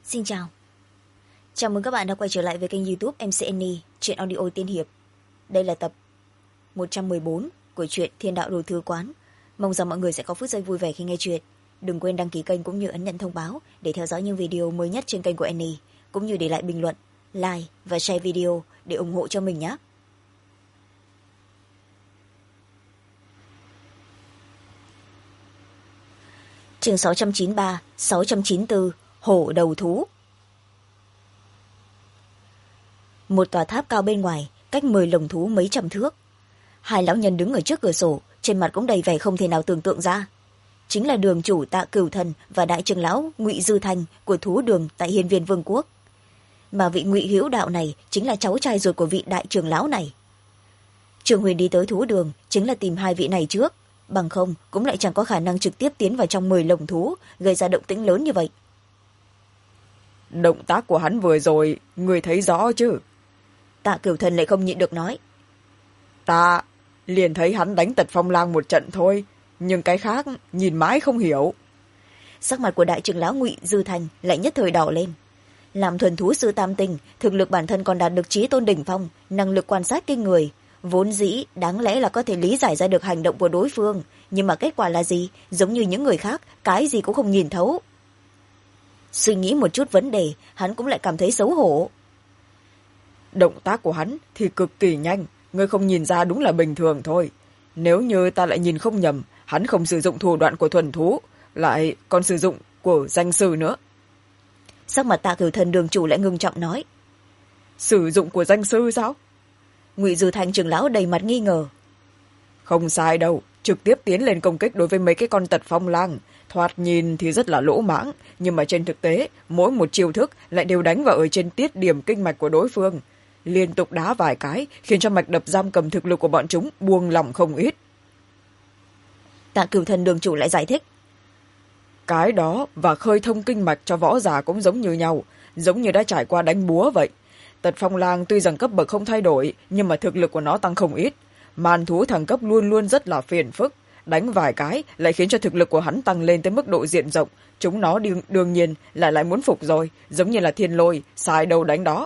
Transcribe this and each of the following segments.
Xin chào. Chào mừng các bạn đã quay trở lại với kênh YouTube MCNE, truyện audio tiên hiệp. Đây là tập 114 của truyện Thiên đạo đồ thư quán. Mong rằng mọi người sẽ có phút giây vui vẻ khi nghe truyện. Đừng quên đăng ký kênh cũng như ấn nhận thông báo để theo dõi những video mới nhất trên kênh của NE, cũng như để lại bình luận, like và share video để ủng hộ cho mình nhé. Chương 693, 694, Hổ đầu thú. Một tòa tháp cao bên ngoài, cách 10 lồng thú mấy trăm thước. Hai lão nhân đứng ở trước cửa sổ, trên mặt cũng đầy vẻ không thể nào tưởng tượng ra. Chính là đường chủ Tạ Cửu Thần và đại trưởng lão Ngụy Dư Thanh của thú đường tại Hiên Viên Vương quốc. Mà vị Ngụy Hữu Đạo này chính là cháu trai ruột của vị đại trưởng lão này. Trường Huyền đi tới thú đường chính là tìm hai vị này trước, bằng không cũng lại chẳng có khả năng trực tiếp tiến vào trong 10 lồng thú, gây ra động tĩnh lớn như vậy. Động tác của hắn vừa rồi, người thấy rõ chứ? Tạ Cửu Thần lại không nhịn được nói. Ta liền thấy hắn đánh Tật Phong Lang một trận thôi, nhưng cái khác nhìn mãi không hiểu. Sắc mặt của đại trưởng lão Ngụy Dư Thành lại nhất thời đỏ lên. Làm thuần thú sư tam tinh, thực lực bản thân còn đạt được chí tôn đỉnh phong, năng lực quan sát kinh người, vốn dĩ đáng lẽ là có thể lý giải ra được hành động của đối phương, nhưng mà kết quả là gì? Giống như những người khác, cái gì cũng không nhìn thấu. Suy nghĩ một chút vấn đề, hắn cũng lại cảm thấy xấu hổ. Động tác của hắn thì cực kỳ nhanh, ngươi không nhìn ra đúng là bình thường thôi. Nếu như ta lại nhìn không nhầm, hắn không sử dụng thủ đoạn của thuần thú, lại còn sử dụng của danh sư nữa. Sắc mặt Tạ Cửu Thần đường chủ lại ngưng trọng nói. Sử dụng của danh sư sao? Ngụy Dư Thanh trưởng lão đầy mặt nghi ngờ. Không sai đâu, trực tiếp tiến lên công kích đối với mấy cái con Tật Phong Lang, thoạt nhìn thì rất là lỗ mãng, nhưng mà trên thực tế mỗi một chiêu thức lại đều đánh vào ở trên tiết điểm kinh mạch của đối phương, liên tục đá vài cái khiến cho mạch đập giam cầm thực lực của bọn chúng buông lỏng không ít. Tạ Cửu Thần đường chủ lại giải thích. Cái đó và khơi thông kinh mạch cho võ giả cũng giống như nhau, giống như đã trải qua đánh búa vậy. Tật Phong Lang tuy rằng cấp bậc không thay đổi, nhưng mà thực lực của nó tăng không ít. Màn thú thăng cấp luôn luôn rất là phiền phức, đánh vài cái lại khiến cho thực lực của hắn tăng lên tới mức độ diện rộng, chúng nó đương nhiên là lại muốn phục rồi, giống như là thiên lôi, sai đâu đánh đó.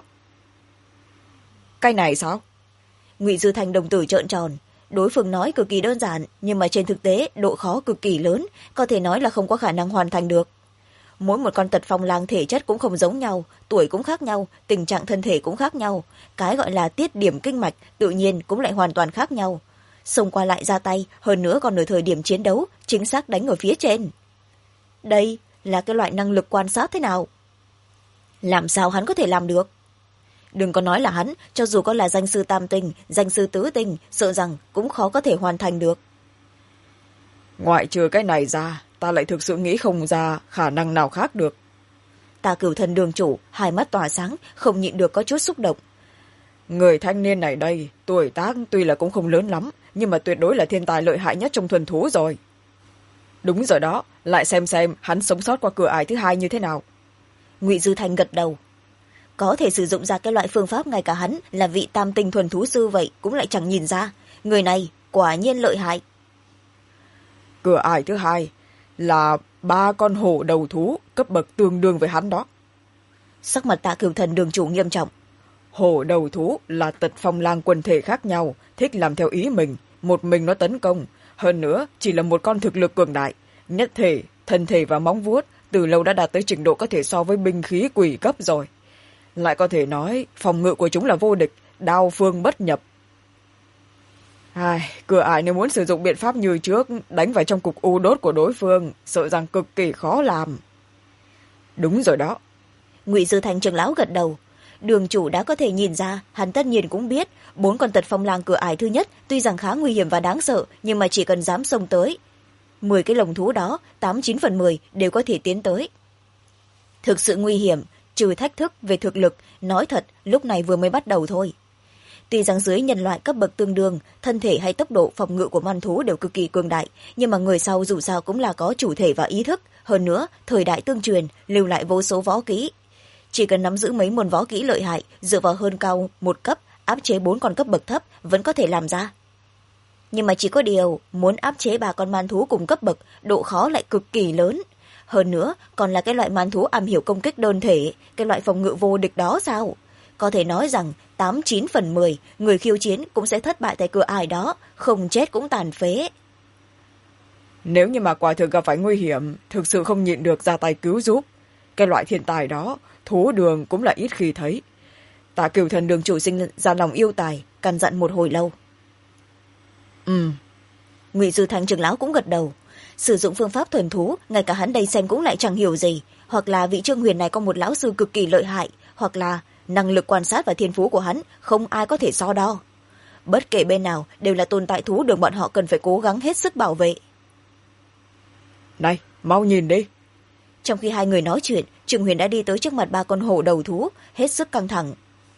Cái này sao? Ngụy Dư Thanh đồng tử trợn tròn. Đối phương nói cực kỳ đơn giản, nhưng mà trên thực tế độ khó cực kỳ lớn, có thể nói là không có khả năng hoàn thành được. Mỗi một con Tật Phong Lang thể chất cũng không giống nhau, tuổi cũng khác nhau, tình trạng thân thể cũng khác nhau, cái gọi là tiết điểm kinh mạch tự nhiên cũng lại hoàn toàn khác nhau. Xông qua lại ra tay, hơn nữa còn ở thời điểm chiến đấu chính xác đánh ở phía trên. Đây là cái loại năng lực quan sát thế nào? Làm sao hắn có thể làm được? Đừng có nói là hắn, cho dù có là danh sư tam tinh, danh sư tứ tinh, sợ rằng cũng khó có thể hoàn thành được. Ngoại trừ cái này ra, ta lại thực sự nghĩ không ra khả năng nào khác được. Tạ Cửu Thần đường chủ hai mắt tỏa sáng, không nhịn được có chút xúc động. Người thanh niên này đây, tuổi tác tuy là cũng không lớn lắm, nhưng mà tuyệt đối là thiên tài lợi hại nhất trong thuần thú rồi. Đúng rồi đó, lại xem hắn sống sót qua cửa ải thứ hai như thế nào. Ngụy Dư Thanh gật đầu. Có thể sử dụng ra cái loại phương pháp ngay cả hắn là vị tam tinh thuần thú sư vậy cũng lại chẳng nhìn ra. Người này quả nhiên lợi hại. Cửa ải thứ hai là 3 con hổ đầu thú cấp bậc tương đương với hắn đó. Sắc mặt Tạ Cửu Thần đường chủ nghiêm trọng. Hổ đầu thú là Tật Phong Lang quần thể khác nhau, thích làm theo ý mình, một mình nó tấn công. Hơn nữa chỉ là một con thực lực cường đại, nhất thể, thân thể và móng vuốt từ lâu đã đạt tới trình độ có thể so với binh khí quỷ cấp rồi. Lại có thể nói phòng ngự của chúng là vô địch, đao phương bất nhập. Cửa ải nếu muốn sử dụng biện pháp như trước, đánh vào trong cục u đốt của đối phương, sợ rằng cực kỳ khó làm. Đúng rồi đó. Ngụy Dư Thanh trưởng lão gật đầu. Đường chủ đã có thể nhìn ra, hắn tất nhiên cũng biết 4 con Tật Phong Lang cửa ải thứ nhất tuy rằng khá nguy hiểm và đáng sợ, nhưng mà chỉ cần dám xông tới 10 cái lồng thú đó, 8-9 phần 10 đều có thể tiến tới. Thực sự nguy hiểm, trừ thách thức về thực lực, nói thật lúc này vừa mới bắt đầu thôi. Tuy rằng dưới nhân loại cấp bậc tương đương, thân thể hay tốc độ phòng ngự của man thú đều cực kỳ cường đại, nhưng mà người sau dù sao cũng là có chủ thể và ý thức, hơn nữa thời đại tương truyền lưu lại vô số võ kỹ. Chỉ cần nắm giữ mấy môn võ kỹ lợi hại, dựa vào hơn cao một cấp, áp chế 4 con cấp bậc thấp vẫn có thể làm ra. Nhưng mà chỉ có điều, muốn áp chế 3 con man thú cùng cấp bậc, độ khó lại cực kỳ lớn. hơn nữa còn là cái loại man thú am hiểu công kích đơn thể, cái loại phòng ngự vô địch đó sao? Có thể nói rằng 89/10 người khiêu chiến cũng sẽ thất bại tại cửa ải đó, không chết cũng tàn phế. Nếu như mà quả thực gặp phải nguy hiểm, thực sự không nhịn được ra tay cứu giúp, cái loại thiên tài đó thú đường cũng là ít khi thấy. Tạ Cửu Thần đường chủ sinh ra lòng yêu tài, căn dặn một hồi lâu. Ngụy Dư Thanh trưởng lão cũng gật đầu. Sử dụng phương pháp thuần thú, ngay cả hắn đây xem cũng lại chẳng hiểu gì, hoặc là vị Trương Huyền này có một lão sư cực kỳ lợi hại, hoặc là năng lực quan sát và thiên phú của hắn không ai có thể so đo. Bất kể bên nào đều là tồn tại thú đường bọn họ cần phải cố gắng hết sức bảo vệ. Này, mau nhìn đi. Trong khi hai người nói chuyện, Trương Huyền đã đi tới trước mặt ba con hổ đầu thú, hết sức căng thẳng.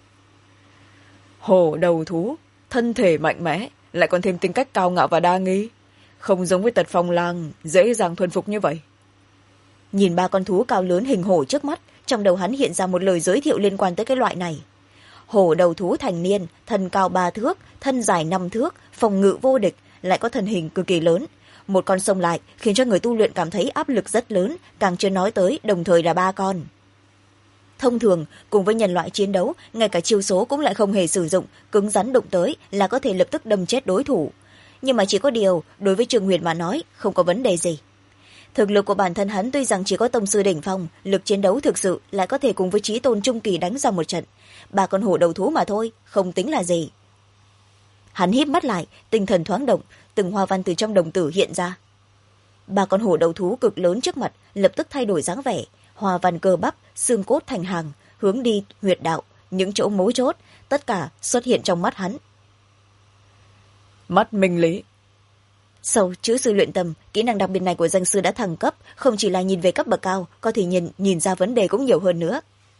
Hổ đầu thú, thân thể mạnh mẽ, lại còn thêm tính cách cao ngạo và đa nghi, không giống với Tật Phong Lang dễ dàng thuần phục như vậy. Nhìn ba con thú cao lớn hình hổ trước mắt, trong đầu hắn hiện ra một lời giới thiệu liên quan tới cái loại này. Hổ đầu thú thành niên, thân cao 3 thước, thân dài 5 thước, phòng ngự vô địch, lại có thân hình cực kỳ lớn. Một con xông lại khiến cho người tu luyện cảm thấy áp lực rất lớn, càng chưa nói tới đồng thời là 3 con. Thông thường, cùng với nhân loại chiến đấu, ngay cả chiêu số cũng lại không hề sử dụng, cứng rắn đụng tới là có thể lập tức đâm chết đối thủ. Nhưng mà chỉ có điều, đối với Trương Huyền mà nói, không có vấn đề gì. Thực lực của bản thân hắn tuy rằng chỉ có tông sư đỉnh phong, lực chiến đấu thực sự lại có thể cùng với chí tôn trung kỳ đánh ra một trận. 3 con hổ đầu thú mà thôi, không tính là gì. Hắn híp mắt lại, tinh thần thoáng động, từng hoa văn từ trong đồng tử hiện ra. 3 con hổ đầu thú cực lớn trước mặt lập tức thay đổi dáng vẻ, hoa văn cơ bắp, xương cốt thành hàng, hướng đi huyệt đạo, những chỗ mấu chốt, tất cả xuất hiện trong mắt hắn. Mắt minh lý. Sau chữ sư luyện tâm, kỹ năng đặc biệt này của danh sư đã thăng cấp, không chỉ là nhìn về cấp bậc cao, có thể nhìn ra vấn đề cũng nhiều hơn nữa.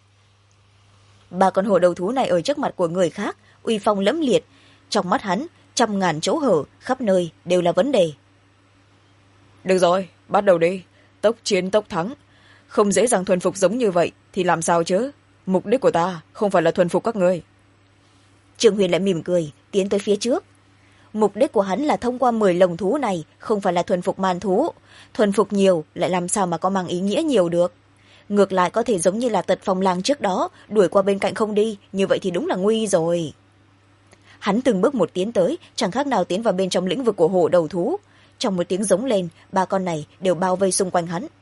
3 con hổ đầu thú này ở trước mặt của người khác, uy phong lẫm liệt, trong mắt hắn, 100.000 chỗ hở, khắp nơi đều là vấn đề. Được rồi, bắt đầu đi, tốc chiến tốc thắng. Không dễ dàng thuần phục giống như vậy thì làm sao chứ? Mục đích của ta không phải là thuần phục các ngươi. Trương Huyền lại mỉm cười, tiến tới phía trước. Mục đích của hắn là thông qua 10 lồng thú này, không phải là thuần phục man thú. Thuần phục nhiều lại làm sao mà có mang ý nghĩa nhiều được. Ngược lại có thể giống như là Tật Phong Lang trước đó, đuổi qua bên cạnh không đi, như vậy thì đúng là nguy rồi. Hắn từng bước một tiến tới, chẳng khác nào tiến vào bên trong lĩnh vực của hổ đầu thú. Trong một tiếng giống lên, 3 con này đều bao vây xung quanh hắn.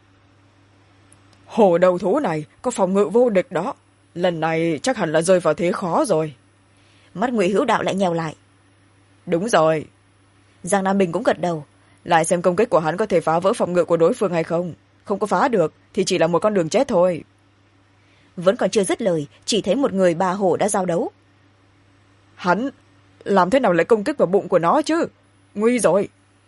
Hổ đầu thú này có phòng ngự vô địch đó, lần này chắc hẳn là rơi vào thế khó rồi. Mắt Ngụy Hữu Đạo lại nhèo lại. Đúng rồi. Giang Nam Bình cũng gật đầu. Lại xem công kích của hắn có thể phá vỡ phòng ngự của đối phương hay không. Không có phá được thì chỉ là một con đường chết thôi. Vẫn còn chưa dứt lời, chỉ thấy một người 3 hổ đã giao đấu. Hắn làm thế nào lại công kích vào bụng của nó chứ? Nguy rồi.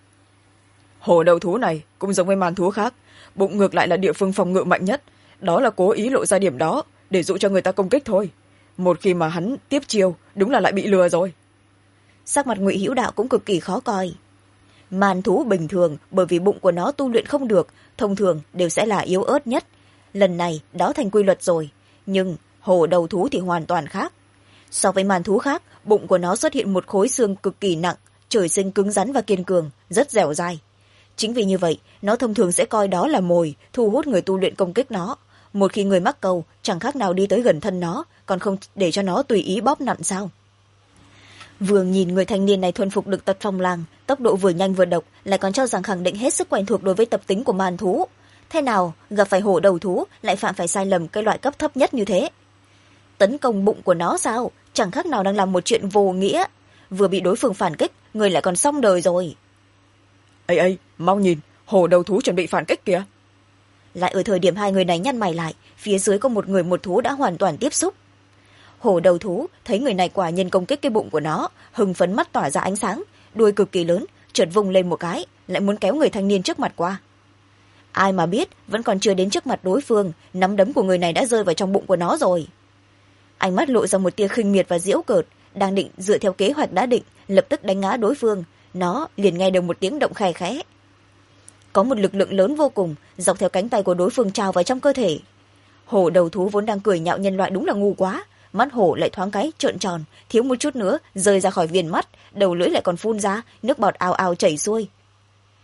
Hổ đầu thú này cũng giống với man thú khác, bụng ngược lại là địa phương phòng ngự mạnh nhất. Đó là cố ý lộ ra điểm đó để dụ cho người ta công kích thôi. Một khi mà hắn tiếp chiêu, đúng là lại bị lừa rồi. Sắc mặt Ngụy Hữu Đạo cũng cực kỳ khó coi. Man thú bình thường bởi vì bụng của nó tu luyện không được, thông thường đều sẽ là yếu ớt nhất. Lần này đó thành quy luật rồi, nhưng hổ đầu thú thì hoàn toàn khác. So với man thú khác, bụng của nó xuất hiện một khối xương cực kỳ nặng, trời sinh cứng rắn và kiên cường, rất dẻo dai. Chính vì như vậy, nó thông thường sẽ coi đó là mồi, thu hút người tu luyện công kích nó. Một khi người mắc câu, chẳng khác nào đi tới gần thân nó, còn không để cho nó tùy ý bóp nặn sao. Vừa nhìn người thanh niên này thuần phục được Tật Phong Lang, tốc độ vừa nhanh vừa độc, lại còn cho rằng khẳng định hết sức quen thuộc đối với tập tính của man thú. Thế nào gặp phải hổ đầu thú lại phạm phải sai lầm cái loại cấp thấp nhất như thế? Tấn công bụng của nó sao? Chẳng khác nào đang làm một chuyện vô nghĩa. Vừa bị đối phương phản kích, người lại còn xong đời rồi. Ây, mau nhìn, hổ đầu thú chuẩn bị phản kích kìa. Lại ở thời điểm hai người này nhăn mày lại, phía dưới có một người một thú đã hoàn toàn tiếp xúc. Hổ đầu thú thấy người này quả nhiên công kích cái bụng của nó, hưng phấn mắt tỏa ra ánh sáng, đuôi cực kỳ lớn, chợt vung lên một cái, lại muốn kéo người thanh niên trước mặt qua. Ai mà biết, vẫn còn chưa đến trước mặt đối phương, nắm đấm của người này đã rơi vào trong bụng của nó rồi. Ánh mắt lộ ra một tia khinh miệt và giễu cợt, đang định dựa theo kế hoạch đã định, lập tức đánh ngã đối phương, nó liền nghe được một tiếng động khè khẽ. Có một lực lượng lớn vô cùng, dọc theo cánh tay của đối phương trào vào trong cơ thể. Hổ đầu thú vốn đang cười nhạo nhân loại đúng là ngu quá, mắt hổ lại thoáng cái trợn tròn, thiếu một chút nữa rơi ra khỏi viền mắt, đầu lưỡi lại còn phun ra, nước bọt ào ào chảy xuôi.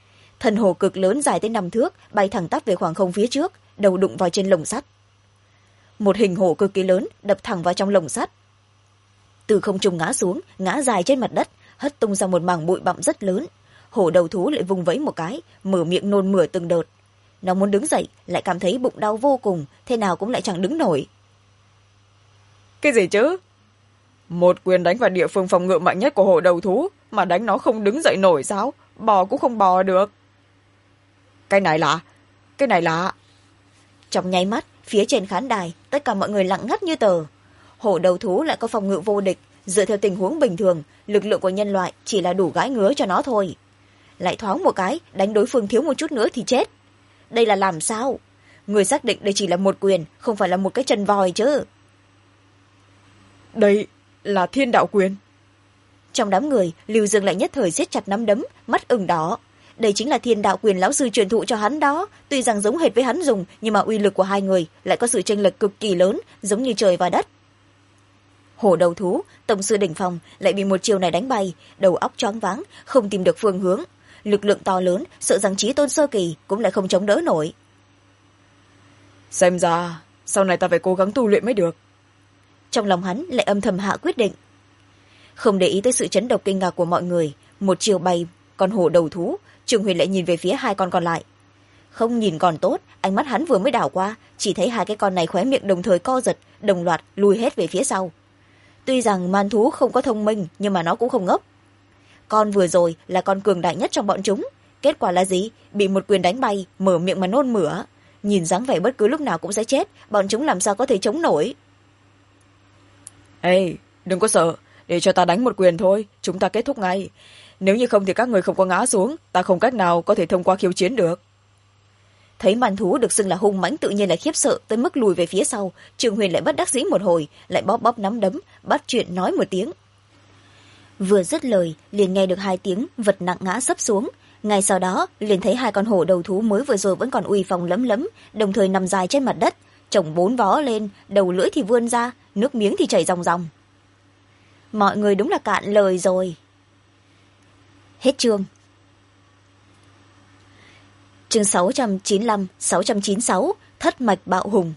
Thân hồ cực lớn dài tới 5 thước bay thẳng tắp về khoảng không phía trước, đầu đụng vào trên lồng sắt. Một hình hổ cực kỳ lớn đập thẳng vào trong lồng sắt, từ không trung ngã xuống, ngã dài trên mặt đất, hất tung ra một mảng bụi bặm rất lớn. Hổ đầu thú lại vùng vẫy một cái, mở miệng nôn mửa từng đợt. Nó muốn đứng dậy, lại cảm thấy bụng đau vô cùng, thế nào cũng lại chẳng đứng nổi. Cái gì chứ? Một quyền đánh vào địa phương phòng ngự mạnh nhất của hổ đầu thú mà đánh nó không đứng dậy nổi sao? Bò cũng không bò được. Cái này lạ. Trong nháy mắt, phía trên khán đài, tất cả mọi người lặng ngắt như tờ. Hổ đầu thú lại có phòng ngự vô địch, dựa theo tình huống bình thường, lực lượng của nhân loại chỉ là đủ gãi ngứa cho nó thôi. Lại thoáng một cái, đánh đối phương thiếu một chút nữa thì chết. Đây là làm sao? Người xác định đây chỉ là một quyền, không phải là một cái chân vòi chứ. Đây là thiên đạo quyền. Trong đám người, Lưu Dương lại nhất thời siết chặt nắm đấm, mắt ửng đỏ. Đây chính là thiên đạo quyền lão sư truyền thụ cho hắn đó. Tuy rằng giống hệt với hắn dùng, nhưng mà uy lực của hai người lại có sự chênh lệch cực kỳ lớn, giống như trời và đất. Hổ đầu thú, tổng sư đỉnh phong lại bị một chiều này đánh bay, đầu óc choáng váng, không tìm được phương hướng. Lực lượng to lớn, sợ rằng chí tôn sơ kỳ cũng lại không chống đỡ nổi. Xem ra, sau này ta phải cố gắng tu luyện mới được. Trong lòng hắn lại âm thầm hạ quyết định. Không để ý tới sự chấn động kinh ngạc của mọi người, một chiều bay con hổ đầu thú, Trường Huyền lại nhìn về phía hai con còn lại. Không nhìn còn tốt, ánh mắt hắn vừa mới đảo qua, chỉ thấy hai cái con này khóe miệng đồng thời co giật, đồng loạt lùi hết về phía sau. Tuy rằng man thú không có thông minh, nhưng mà nó cũng không ngốc. Con vừa rồi là con cường đại nhất trong bọn chúng, kết quả là gì? Bị một quyền đánh bay, mở miệng mà nôn mửa. Nhìn dáng vẻ bất cứ lúc nào cũng sẽ chết, bọn chúng làm sao có thể chống nổi. Ê, đừng có sợ, để cho ta đánh một quyền thôi, chúng ta kết thúc ngay. Nếu như không thì các người không có ngã xuống, ta không cách nào có thể thông qua khiêu chiến được. Thấy man thú được xưng là hung mãnh tự nhiên là khiếp sợ tới mức lùi về phía sau, Trường Huyền lại bất đắc dĩ một hồi, lại bóp bóp nắm đấm, bắt chuyện nói một tiếng. Vừa dứt lời, liền nghe được hai tiếng vật nặng ngã sấp xuống. Ngay sau đó, liền thấy hai con hổ đầu thú mới vừa rồi vẫn còn uy phong lấm lấm, đồng thời nằm dài trên mặt đất, chồng bốn vó lên, đầu lưỡi thì vươn ra, nước miếng thì chảy ròng ròng. Mọi người đúng là cạn lời rồi. Hết chương. Chương 695, 696, thất mạch bạo hùng.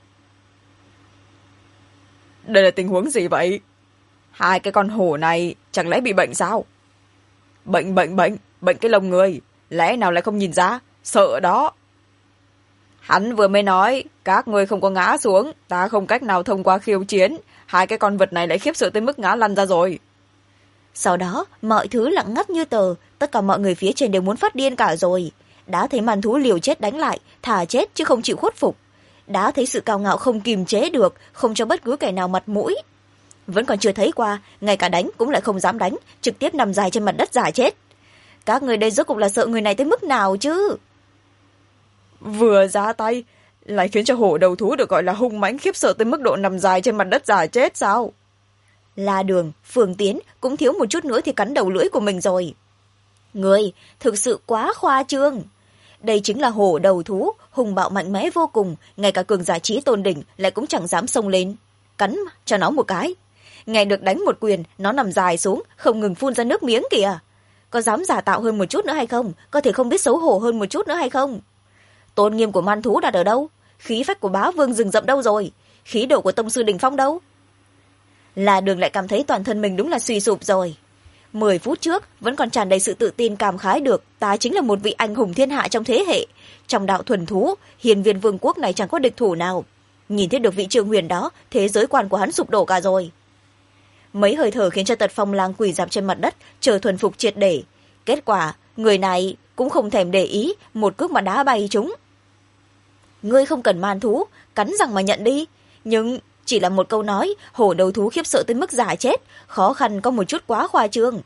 Đây là tình huống gì vậy? Hai cái con hổ này chẳng lẽ bị bệnh sao? Bệnh cái lông người, lẽ nào lại không nhìn ra, sợ đó. Hắn vừa mới nói, các người không có ngã xuống, ta không cách nào thông qua khiêu chiến, hai cái con vật này lại khiếp sợ tới mức ngã lăn ra rồi. Sau đó, mọi thứ lặng ngắt như tờ, tất cả mọi người phía trên đều muốn phát điên cả rồi. Đã thấy man thú liều chết đánh lại, thà chết chứ không chịu khuất phục. Đã thấy sự cao ngạo không kìm chế được, không cho bất cứ kẻ nào mặt mũi. Vẫn còn chưa thấy qua, ngay cả đánh cũng lại không dám đánh, trực tiếp nằm dài trên mặt đất giả chết. Các người đây rốt cuộc là sợ người này tới mức nào chứ? Vừa ra tay, lại khiến cho hổ đầu thú được gọi là hung mãnh khiếp sợ tới mức độ nằm dài trên mặt đất giả chết sao? La Đường, Phương Tiến cũng thiếu một chút nữa thì cắn đầu lưỡi của mình rồi. Người, thực sự quá khoa trương. Đây chính là hổ đầu thú, hùng bạo mạnh mẽ vô cùng, ngay cả cường giả trí tôn đỉnh lại cũng chẳng dám xông lên. Cắn cho nó một cái. Ngày được đánh một quyền, nó nằm dài xuống, không ngừng phun ra nước miếng kìa. Có dám giả tạo hơn một chút nữa hay không? Có thể không biết xấu hổ hơn một chút nữa hay không? Tôn nghiêm của man thú đặt ở đâu? Khí phách của bá vương rừng rậm đâu rồi? Khí độ của tông sư đỉnh phong đâu? Là Đường lại cảm thấy toàn thân mình đúng là suy sụp rồi. 10 phút trước vẫn còn tràn đầy sự tự tin cảm khái được ta chính là một vị anh hùng thiên hạ trong thế hệ. Trong đạo thuần thú, hiền viên vương quốc này chẳng có địch thủ nào. Nhìn thấy được vị Trường Huyền đó, thế giới quan của hắn sụp đổ cả rồi. Mấy hơi thở khiến cho Tật Phong Lang quỳ rạp trên mặt đất, chờ thuần phục triệt để. Kết quả, người này cũng không thèm để ý, một cước mà đá bay chúng. Ngươi không cần man thú, cắn răng mà nhận đi. Nhưng chỉ là một câu nói, hổ đầu thú khiếp sợ tới mức giả chết, khó khăn có một chút quá khoa trương.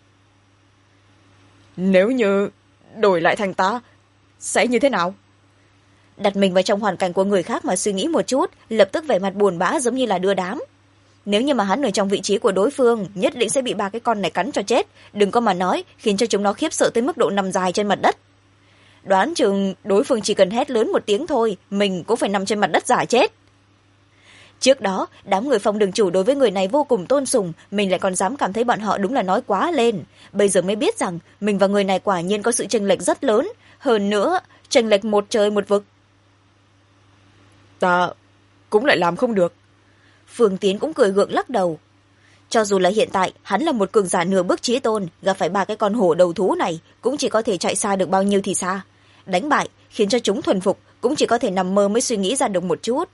Nếu như đổi lại thành ta, sẽ như thế nào? Đặt mình vào trong hoàn cảnh của người khác mà suy nghĩ một chút, lập tức vẻ mặt buồn bã giống như là đưa đám. Nếu như mà hắn ở trong vị trí của đối phương, nhất định sẽ bị ba cái con này cắn cho chết, đừng có mà nói, khiến cho chúng nó khiếp sợ tới mức độ nằm dài trên mặt đất. Đoán chừng đối phương chỉ cần hét lớn một tiếng thôi, mình cũng phải nằm trên mặt đất giả chết. Trước đó, đám người Phong Đường chủ đối với người này vô cùng tôn sùng, mình lại còn dám cảm thấy bọn họ đúng là nói quá lên. Bây giờ mới biết rằng, mình và người này quả nhiên có sự chênh lệch rất lớn, hơn nữa chênh lệch một trời một vực. Ta cũng lại làm không được. Phương Tiến cũng cười gượng lắc đầu. Cho dù là hiện tại hắn là một cường giả nửa bước chí tôn, gặp phải ba cái con hổ đầu thú này cũng chỉ có thể chạy xa được bao nhiêu thì xa. Đánh bại khiến cho chúng thuần phục cũng chỉ có thể nằm mơ mới suy nghĩ ra được một chút.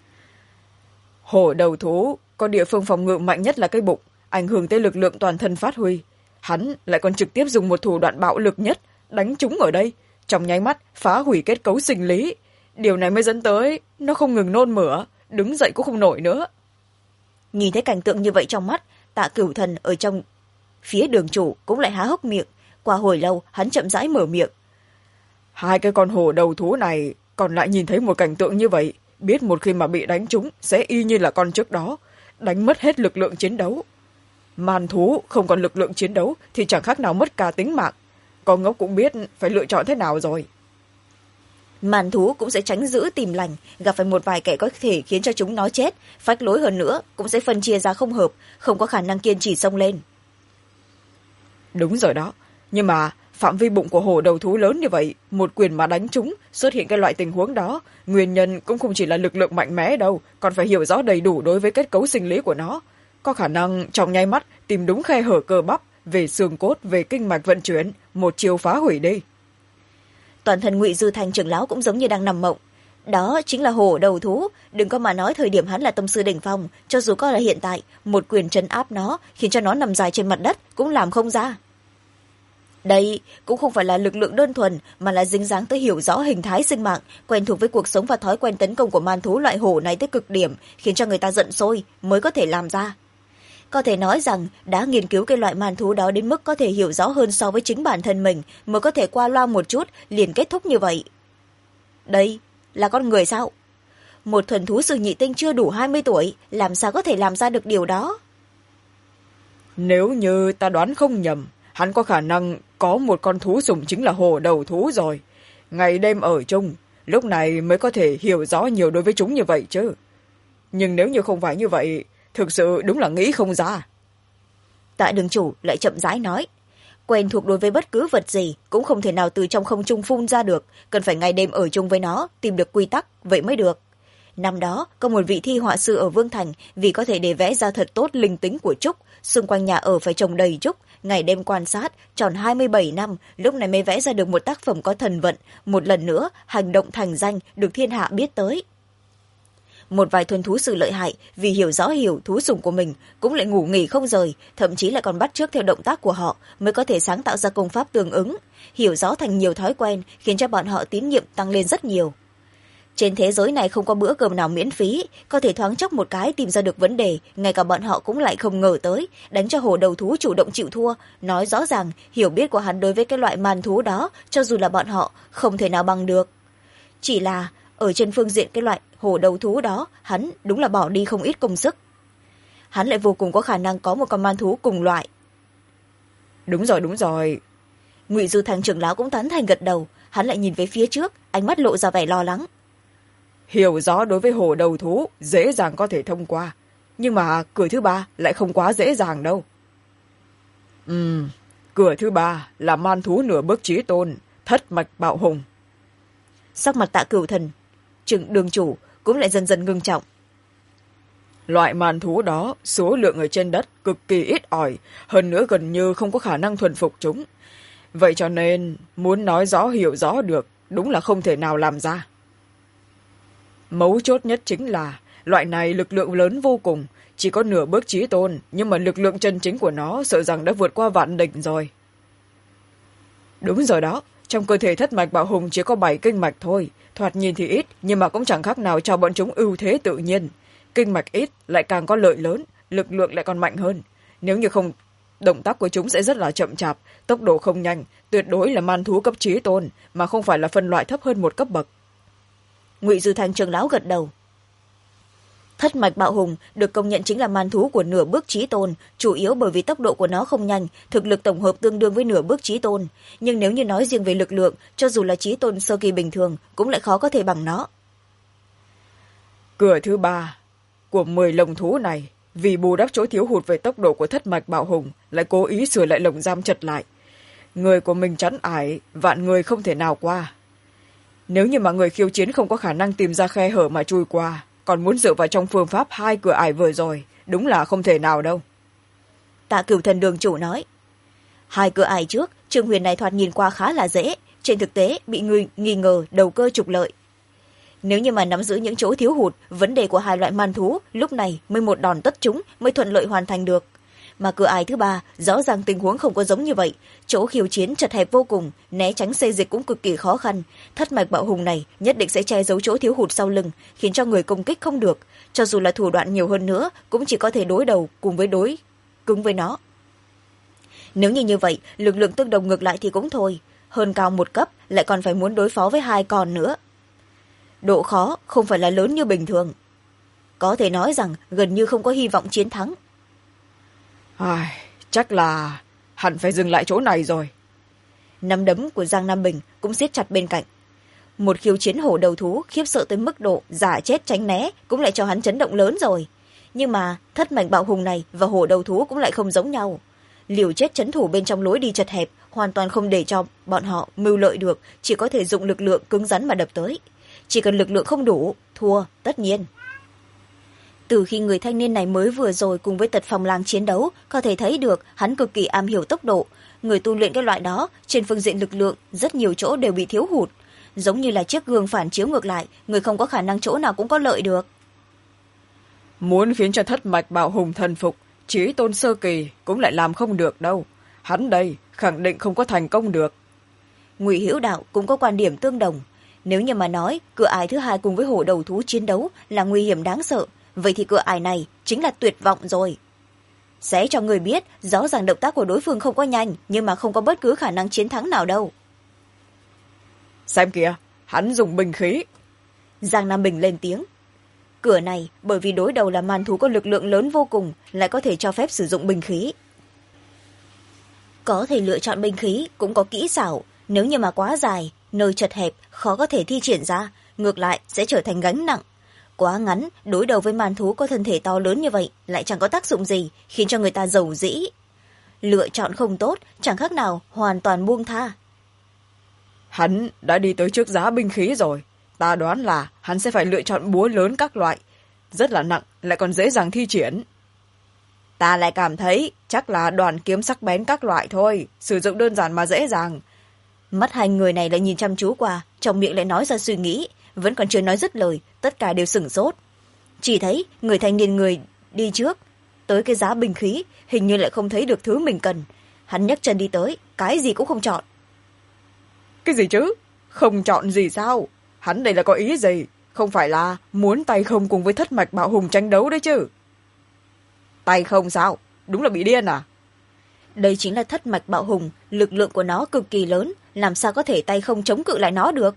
Hổ đầu thú có địa phương phòng ngự mạnh nhất là cái bụng, ảnh hưởng tới lực lượng toàn thân phát huy. Hắn lại còn trực tiếp dùng một thủ đoạn bạo lực nhất đánh chúng ở đây, trong nháy mắt phá hủy kết cấu sinh lý. Điều này mới dẫn tới nó không ngừng nôn mửa, đứng dậy cũng không nổi nữa. Nhìn thấy cảnh tượng như vậy trong mắt, Tạ Cửu Thần ở trong phía đường chủ cũng lại há hốc miệng. Qua hồi lâu hắn chậm rãi mở miệng. Hai cái con hổ đầu thú này còn lại nhìn thấy một cảnh tượng như vậy, biết một khi mà bị đánh trúng sẽ y như là con trước đó, đánh mất hết lực lượng chiến đấu. Man thú không còn lực lượng chiến đấu thì chẳng khác nào mất cả tính mạng. Con ngốc cũng biết phải lựa chọn thế nào rồi. Man thú cũng sẽ tránh giữ tìm lành, gặp phải một vài kẻ có thể khiến cho chúng nó chết, phách lối hơn nữa cũng sẽ phân chia ra không hợp, không có khả năng kiên trì xông lên. Đúng rồi đó, nhưng mà phạm vi bụng của hổ đầu thú lớn như vậy, một quyền mà đánh chúng xuất hiện cái loại tình huống đó, nguyên nhân cũng không chỉ là lực lượng mạnh mẽ đâu, còn phải hiểu rõ đầy đủ đối với kết cấu sinh lý của nó. Có khả năng trong nháy mắt tìm đúng khe hở cơ bắp, về xương cốt, về kinh mạch vận chuyển, một chiều phá hủy đi. Toàn thân Ngụy Dư Thành trưởng lão cũng giống như đang nằm mộng. Đó chính là hổ đầu thú, đừng có mà nói thời điểm hắn là tông sư đỉnh phong, cho dù có là hiện tại, một quyền trấn áp nó khiến cho nó nằm dài trên mặt đất cũng làm không ra. Đây cũng không phải là lực lượng đơn thuần, mà là dính dáng tới hiểu rõ hình thái sinh mạng, quen thuộc với cuộc sống và thói quen tấn công của man thú loại hổ này tới cực điểm, khiến cho người ta giận sôi mới có thể làm ra. Có thể nói rằng đã nghiên cứu cái loại man thú đó đến mức có thể hiểu rõ hơn so với chính bản thân mình, mới có thể qua loa một chút liền kết thúc như vậy. Đây là con người sao? Một thuần thú sư nhị tinh chưa đủ 20 tuổi, làm sao có thể làm ra được điều đó? Nếu như ta đoán không nhầm, hắn có khả năng có một con thú sủng chính là hổ đầu thú rồi. Ngày đêm ở chung, lúc này mới có thể hiểu rõ nhiều đối với chúng như vậy chứ. Nhưng nếu như không phải như vậy, thực sự đúng là nghĩ không ra. Tạ đường chủ lại chậm rãi nói. Quen thuộc đối với bất cứ vật gì cũng không thể nào từ trong không trung phun ra được, cần phải ngày đêm ở chung với nó, tìm được quy tắc, vậy mới được. Năm đó, có một vị thi họa sư ở Vương Thành, vì có thể để vẽ ra thật tốt linh tính của trúc, xung quanh nhà ở phải trồng đầy trúc, ngày đêm quan sát, tròn 27 năm, lúc này mới vẽ ra được một tác phẩm có thần vận, một lần nữa, hành động thành danh, được thiên hạ biết tới. Một vài thuần thú sư lợi hại, vì hiểu rõ thú sủng của mình, cũng lại ngủ nghỉ không rời, thậm chí là còn bắt chước theo động tác của họ, mới có thể sáng tạo ra công pháp tương ứng, hiểu rõ thành nhiều thói quen, khiến cho bọn họ tín nhiệm tăng lên rất nhiều. Trên thế giới này không có bữa cơm nào miễn phí, có thể thoáng chốc một cái tìm ra được vấn đề, ngay cả bọn họ cũng lại không ngờ tới, đánh cho hổ đầu thú chủ động chịu thua, nói rõ ràng hiểu biết của hắn đối với cái loại man thú đó, cho dù là bọn họ không thể nào bằng được. Chỉ là ở trên phương diện cái loại hổ đầu thú đó, hắn đúng là bỏ đi không ít công sức. Hắn lại vô cùng có khả năng có một con man thú cùng loại. Đúng rồi, đúng rồi. Ngụy Dư Thành trưởng lão cũng tán thành gật đầu, hắn lại nhìn về phía trước, ánh mắt lộ ra vẻ lo lắng. Hiểu rõ đối với hổ đầu thú dễ dàng có thể thông qua, nhưng mà cửa thứ ba lại không quá dễ dàng đâu. Cửa thứ ba là man thú nửa bước chí tôn, thất mạch bạo hùng. Sắc mặt Tạ Cửu Thần đường chủ cũng lại dần dần ngưng trọng. Loại man thú đó số lượng ở trên đất cực kỳ ít ỏi, hơn nữa gần như không có khả năng thuần phục chúng. Vậy cho nên muốn nói rõ hiểu rõ được đúng là không thể nào làm ra. Mấu chốt nhất chính là loại này lực lượng lớn vô cùng, chỉ có nửa bước chí tôn, nhưng mà lực lượng chân chính của nó sợ rằng đã vượt qua vạn đỉnh rồi. Đúng rồi đó, trong cơ thể thất mạch bạo hùng chỉ có 7 kinh mạch thôi, thoạt nhìn thì ít, nhưng mà cũng chẳng khác nào cho bọn chúng ưu thế tự nhiên. Kinh mạch ít lại càng có lợi lớn, lực lượng lại còn mạnh hơn. Nếu như không, động tác của chúng sẽ rất là chậm chạp, tốc độ không nhanh, tuyệt đối là man thú cấp chí tôn, mà không phải là phân loại thấp hơn một cấp bậc. Ngụy Dư Thành trưởng lão gật đầu. Thất mạch bạo hùng được công nhận chính là man thú của nửa bước chí tôn, chủ yếu bởi vì tốc độ của nó không nhanh, thực lực tổng hợp tương đương với nửa bước chí tôn. Nhưng nếu như nói riêng về lực lượng, cho dù là chí tôn sơ kỳ bình thường, cũng lại khó có thể bằng nó. Cửa thứ ba của 10 lồng thú này, vì bù đắp chỗ thiếu hụt về tốc độ của thất mạch bạo hùng, lại cố ý sửa lại lồng giam chật lại. người của mình trấn ải vạn người không thể nào qua. Nếu như mà người khiêu chiến không có khả năng tìm ra khe hở mà chui qua, còn muốn dựa vào trong phương pháp 2 cửa ải vừa rồi, đúng là không thể nào đâu. Tạ Cửu Thần đường chủ nói. 2 cửa ải trước, Trương Huyền này thoạt nhìn qua khá là dễ, trên thực tế bị người nghi ngờ đầu cơ trục lợi. Nếu như mà nắm giữ những chỗ thiếu hụt, vấn đề của 2 loại man thú lúc này mới một đòn tất chúng mới thuận lợi hoàn thành được. Mà cửa ải thứ 3, rõ ràng tình huống không có giống như vậy, chỗ khiêu chiến chật hẹp vô cùng, né tránh xê dịch cũng cực kỳ khó khăn. Thất mạch bạo hùng này nhất định sẽ che giấu chỗ thiếu hụt sau lưng, khiến cho người công kích không được, cho dù là thủ đoạn nhiều hơn nữa cũng chỉ có thể đối đầu cùng với đối cứng với nó. Nếu như vậy, lực lượng tương đồng ngược lại thì cũng thôi, hơn cao 1 cấp lại còn phải muốn đối phó với 2 con nữa. Độ khó không phải là lớn như bình thường, có thể nói rằng gần như không có hy vọng chiến thắng. Chắc là hẳn phải dừng lại chỗ này rồi. Nắm đấm của Giang Nam Bình cũng siết chặt bên cạnh. Một khiêu chiến hổ đầu thú khiếp sợ tới mức độ giả chết tránh né cũng lại cho hắn chấn động lớn rồi. Nhưng mà thất mạch bạo hùng này và hổ đầu thú cũng lại không giống nhau. Liều chết trấn thủ bên trong lối đi chật hẹp, hoàn toàn không để cho bọn họ mưu lợi được, chỉ có thể dụng lực lượng cứng rắn mà đập tới. Chỉ cần lực lượng không đủ, thua tất nhiên. Từ khi người thanh niên này mới vừa rồi cùng với Tật Phong Lang chiến đấu, có thể thấy được hắn cực kỳ am hiểu tốc độ. Người tu luyện cái loại đó, trên phương diện lực lượng, rất nhiều chỗ đều bị thiếu hụt. Giống như là chiếc gương phản chiếu ngược lại, người không có khả năng chỗ nào cũng có lợi được. Muốn khiến cho thất mạch bạo hùng thần phục, chí tôn sơ kỳ cũng lại làm không được đâu. Hắn đây khẳng định không có thành công được. Ngụy Hữu Đạo cũng có quan điểm tương đồng. Nếu như mà nói cửa ải thứ 2 cùng với hổ đầu thú chiến đấu là nguy hiểm đáng sợ, vậy thì cửa ải này chính là tuyệt vọng rồi. Sẽ cho người biết rõ ràng động tác của đối phương không có nhanh, nhưng mà không có bất cứ khả năng chiến thắng nào đâu. Xem kìa, hắn dùng binh khí. Giang Nam Bình lên tiếng. Cửa này bởi vì đối đầu là man thú có lực lượng lớn vô cùng, lại có thể cho phép sử dụng binh khí. Có thể lựa chọn binh khí cũng có kỹ xảo, nếu như mà quá dài, nơi chật hẹp, khó có thể thi triển ra, ngược lại sẽ trở thành gánh nặng. Quá ngắn, đối đầu với man thú có thân thể to lớn như vậy lại chẳng có tác dụng gì, khiến cho người ta giàu dĩ. Lựa chọn không tốt, chẳng khác nào hoàn toàn buông tha. Hắn đã đi tới trước giá binh khí rồi, ta đoán là hắn sẽ phải lựa chọn búa lớn các loại, rất là nặng, lại còn dễ dàng thi triển. Ta lại cảm thấy chắc là đoàn kiếm sắc bén các loại thôi, sử dụng đơn giản mà dễ dàng. Mắt 2 người này lại nhìn chăm chú qua, trong miệng lại nói ra suy nghĩ, vẫn còn chưa nói dứt lời, tất cả đều sửng sốt. Chỉ thấy người thanh niên người đi trước tới cái giá binh khí, hình như lại không thấy được thứ mình cần. Hắn nhấc chân đi tới, cái gì cũng không chọn. Cái gì chứ? Không chọn gì sao? Hắn đây là có ý gì? Không phải là muốn tay không cùng với thất mạch bạo hùng tranh đấu đấy chứ? Tay không sao? Đúng là bị điên à? Đây chính là thất mạch bạo hùng, lực lượng của nó cực kỳ lớn, làm sao có thể tay không chống cự lại nó được?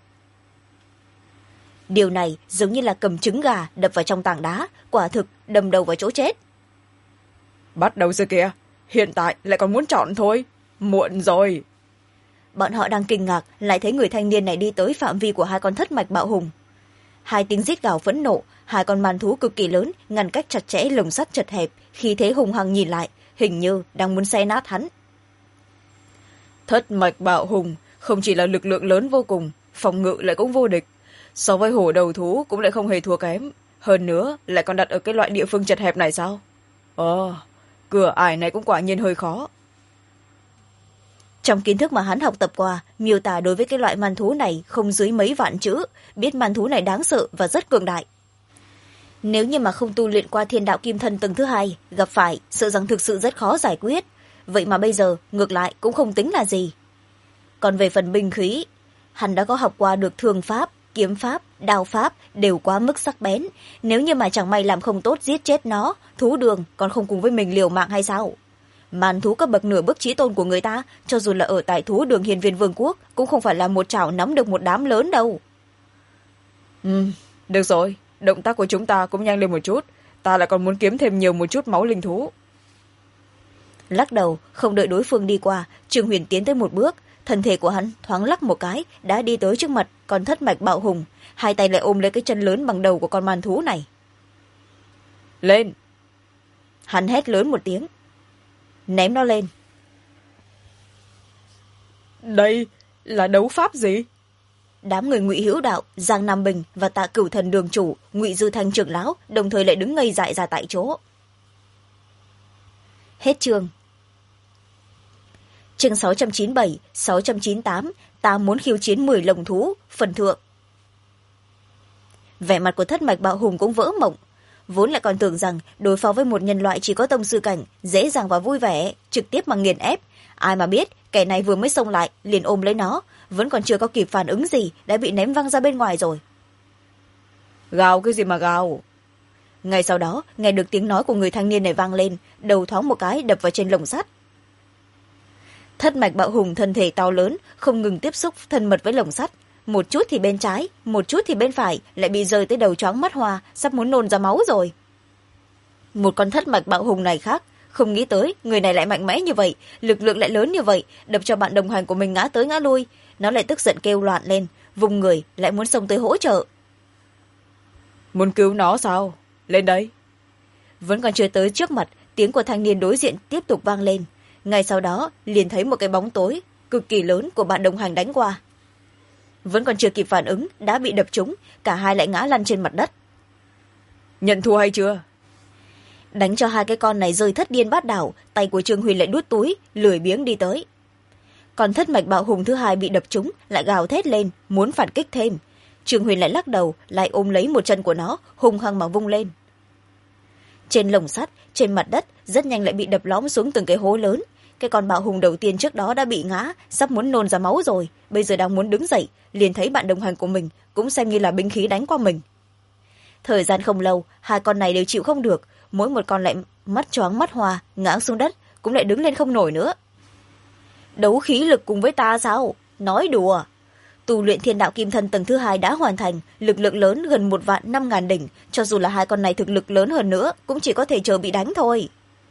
Điều này giống như là cầm trứng gà đập vào trong tảng đá, quả thực đâm đầu vào chỗ chết. Bắt đầu rồi kìa, hiện tại lại còn muốn chọn thôi, muộn rồi. Bọn họ đang kinh ngạc, lại thấy người thanh niên này đi tới phạm vi của 2 con thất mạch bạo hùng. 2 tiếng rít gào phẫn nộ, 2 con man thú cực kỳ lớn, ngăn cách chặt chẽ lồng sắt chật hẹp, khi thế hùng hăng nhìn lại, hình như đang muốn xé nát hắn. Thất mạch bạo hùng không chỉ là lực lượng lớn vô cùng, phòng ngự lại cũng vô địch. So với hổ đầu thú cũng lại không hề thua kém. Hơn nữa lại còn đặt ở cái loại địa phương chật hẹp này sao? Cửa ải này cũng quả nhiên hơi khó. Trong kiến thức mà hắn học tập qua, miêu tả đối với cái loại man thú này không dưới mấy vạn chữ, biết man thú này đáng sợ và rất cường đại. Nếu như mà không tu luyện qua Thiên Đạo Kim Thân tầng thứ 2, gặp phải sợ rằng thực sự rất khó giải quyết. Vậy mà bây giờ ngược lại cũng không tính là gì. Còn về phần binh khí, hắn đã có học qua được thương pháp, kiếm pháp, đao pháp đều quá mức sắc bén. Nếu như mà chẳng may làm không tốt giết chết nó, thú đường còn không cùng với mình liều mạng hay sao? Man thú cấp bậc nửa bước chí tôn của người ta, cho dù là ở tại thú đường Hiên Viên Vương quốc, cũng không phải là một chảo nắm được một đám lớn đâu. Được rồi, động tác của chúng ta cũng nhanh lên một chút, ta lại còn muốn kiếm thêm nhiều một chút máu linh thú. Lắc đầu, không đợi đối phương đi qua, Trương Huyền tiến tới một bước, thân thể của hắn thoáng lắc một cái, đã đi tới trước mặt con thất mạch bạo hùng, 2 tay lại ôm lấy cái chân lớn bằng đầu của con man thú này. Lên! Hắn hét lớn một tiếng, ném nó lên. đây là đấu pháp gì? Đám người Ngụy Hữu Đạo, Giang Nam Bình và Tạ Cửu Thần đường chủ, Ngụy Dư Thanh trưởng lão đồng thời lại đứng ngây dại ra tại chỗ. Hết chương. Chương 697, 698, ta muốn khiêu chiến 10 lồng thú, phần thượng. Vẻ mặt của Thất Mạch Bạo Hùng cũng vỡ mộng. Vốn lại còn tưởng rằng đối phó với một nhân loại chỉ có tông sư cảnh, dễ dàng và vui vẻ, trực tiếp mà nghiền ép. Ai mà biết, kẻ này vừa mới xông lại, liền ôm lấy nó, vẫn còn chưa có kịp phản ứng gì, đã bị ném văng ra bên ngoài rồi. Gào cái gì mà gào? Ngay sau đó, nghe được tiếng nói của người thanh niên này vang lên, đầu thoáng một cái đập vào trên lồng sắt. Thất Mạch Bạo Hùng thân thể to lớn, không ngừng tiếp xúc thân mật với lồng sắt. Một chút thì bên trái, một chút thì bên phải, lại bị rơi tới đầu choáng mắt hoa, sắp muốn nôn ra máu rồi. Một con Thất Mạch Bạo Hùng này khác, không nghĩ tới người này lại mạnh mẽ như vậy, lực lượng lại lớn như vậy, đập cho bạn đồng hành của mình ngã tới ngã lui. Nó lại tức giận kêu loạn lên, vùng người lại muốn xông tới hỗ trợ. Muốn cứu nó sao? Lên đây. Vẫn còn chưa tới trước mặt, tiếng của thanh niên đối diện tiếp tục vang lên. Ngay sau đó liền thấy một cái bóng tối cực kỳ lớn của bạn đồng hành đánh qua. Vẫn còn chưa kịp phản ứng, đã bị đập trúng, cả hai lại ngã lăn trên mặt đất. Nhận thua hay chưa? Đánh cho hai cái con này rơi thất điên bát đảo, tay của Trương Huyền lại đút túi, lười biếng đi tới. Còn Thất Mạch Bạo Hùng thứ hai bị đập trúng, lại gào thét lên, muốn phản kích thêm. Trương Huyền lại lắc đầu, lại ôm lấy một chân của nó, hung hăng mà vung lên. Trên lồng sắt, trên mặt đất, rất nhanh lại bị đập lõm xuống từng cái hố lớn. Cái con Bạo Hùng đầu tiên trước đó đã bị ngã, sắp muốn nôn ra máu rồi, bây giờ đang muốn đứng dậy, liền thấy bạn đồng hành của mình cũng xem như là binh khí đánh qua mình. Thời gian không lâu, hai con này đều chịu không được, mỗi một con lại mắt choáng mắt hoa, ngã xuống đất, cũng lại đứng lên không nổi nữa. Đấu khí lực cùng với ta sao? Nói đùa. Tu luyện Thiên Đạo Kim Thân tầng thứ 2 đã hoàn thành, lực lượng lớn gần 1.500.000 đỉnh, cho dù là hai con này thực lực lớn hơn nữa, cũng chỉ có thể chờ bị đánh thôi.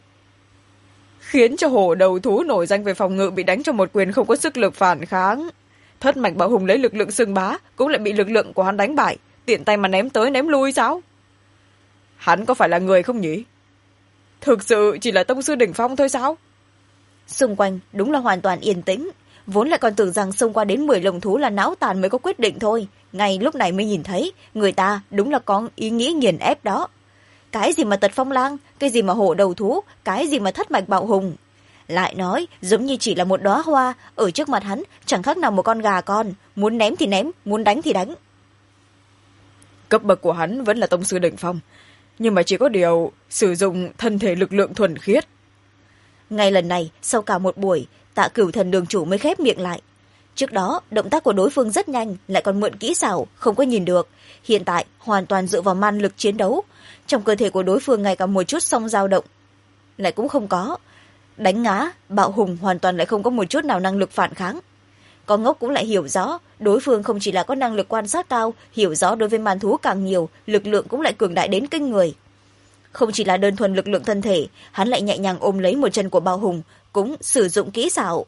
Khiến cho hổ đầu thú nổi danh về phòng ngự bị đánh cho một quyền không có sức lực phản kháng. Thất Mạch Bạo Hùng lấy lực lượng xưng bá, cũng lại bị lực lượng của hắn đánh bại, tiện tay mà ném tới ném lui sao? Hắn có phải là người không nhỉ? Thực sự chỉ là tông sư đỉnh phong thôi sao? Xung quanh đúng là hoàn toàn yên tĩnh, vốn lại còn tưởng rằng xông qua đến 10 lồng thú là não tàn mới có quyết định thôi, ngay lúc này mới nhìn thấy người ta đúng là có ý nghĩ nghiền ép đó. Cái gì mà Tật Phong Lang, cái gì mà hổ đầu thú, cái gì mà Thất Mạch Bạo Hùng, lại nói giống như chỉ là một đóa hoa, ở trước mặt hắn chẳng khác nào một con gà con, muốn ném thì ném, muốn đánh thì đánh. Cấp bậc của hắn vẫn là tông sư đỉnh phong, nhưng mà chỉ có điều sử dụng thân thể lực lượng thuần khiết. Ngay lần này, sau cả một buổi, Tạ Cửu Thần đường chủ mới khép miệng lại. Trước đó, động tác của đối phương rất nhanh, lại còn mượn kỹ xảo, không có nhìn được. Hiện tại, hoàn toàn dựa vào man lực chiến đấu. Trong cơ thể của đối phương ngay cả một chút song dao động lại cũng không có. Đánh ngã, Bạo Hùng hoàn toàn lại không có một chút nào năng lực phản kháng. Con ngốc cũng lại hiểu rõ, đối phương không chỉ là có năng lực quan sát cao, hiểu rõ đối với man thú càng nhiều, lực lượng cũng lại cường đại đến kinh người. Không chỉ là đơn thuần lực lượng thân thể, hắn lại nhẹ nhàng ôm lấy một chân của Bạo Hùng, cũng sử dụng kỹ xảo.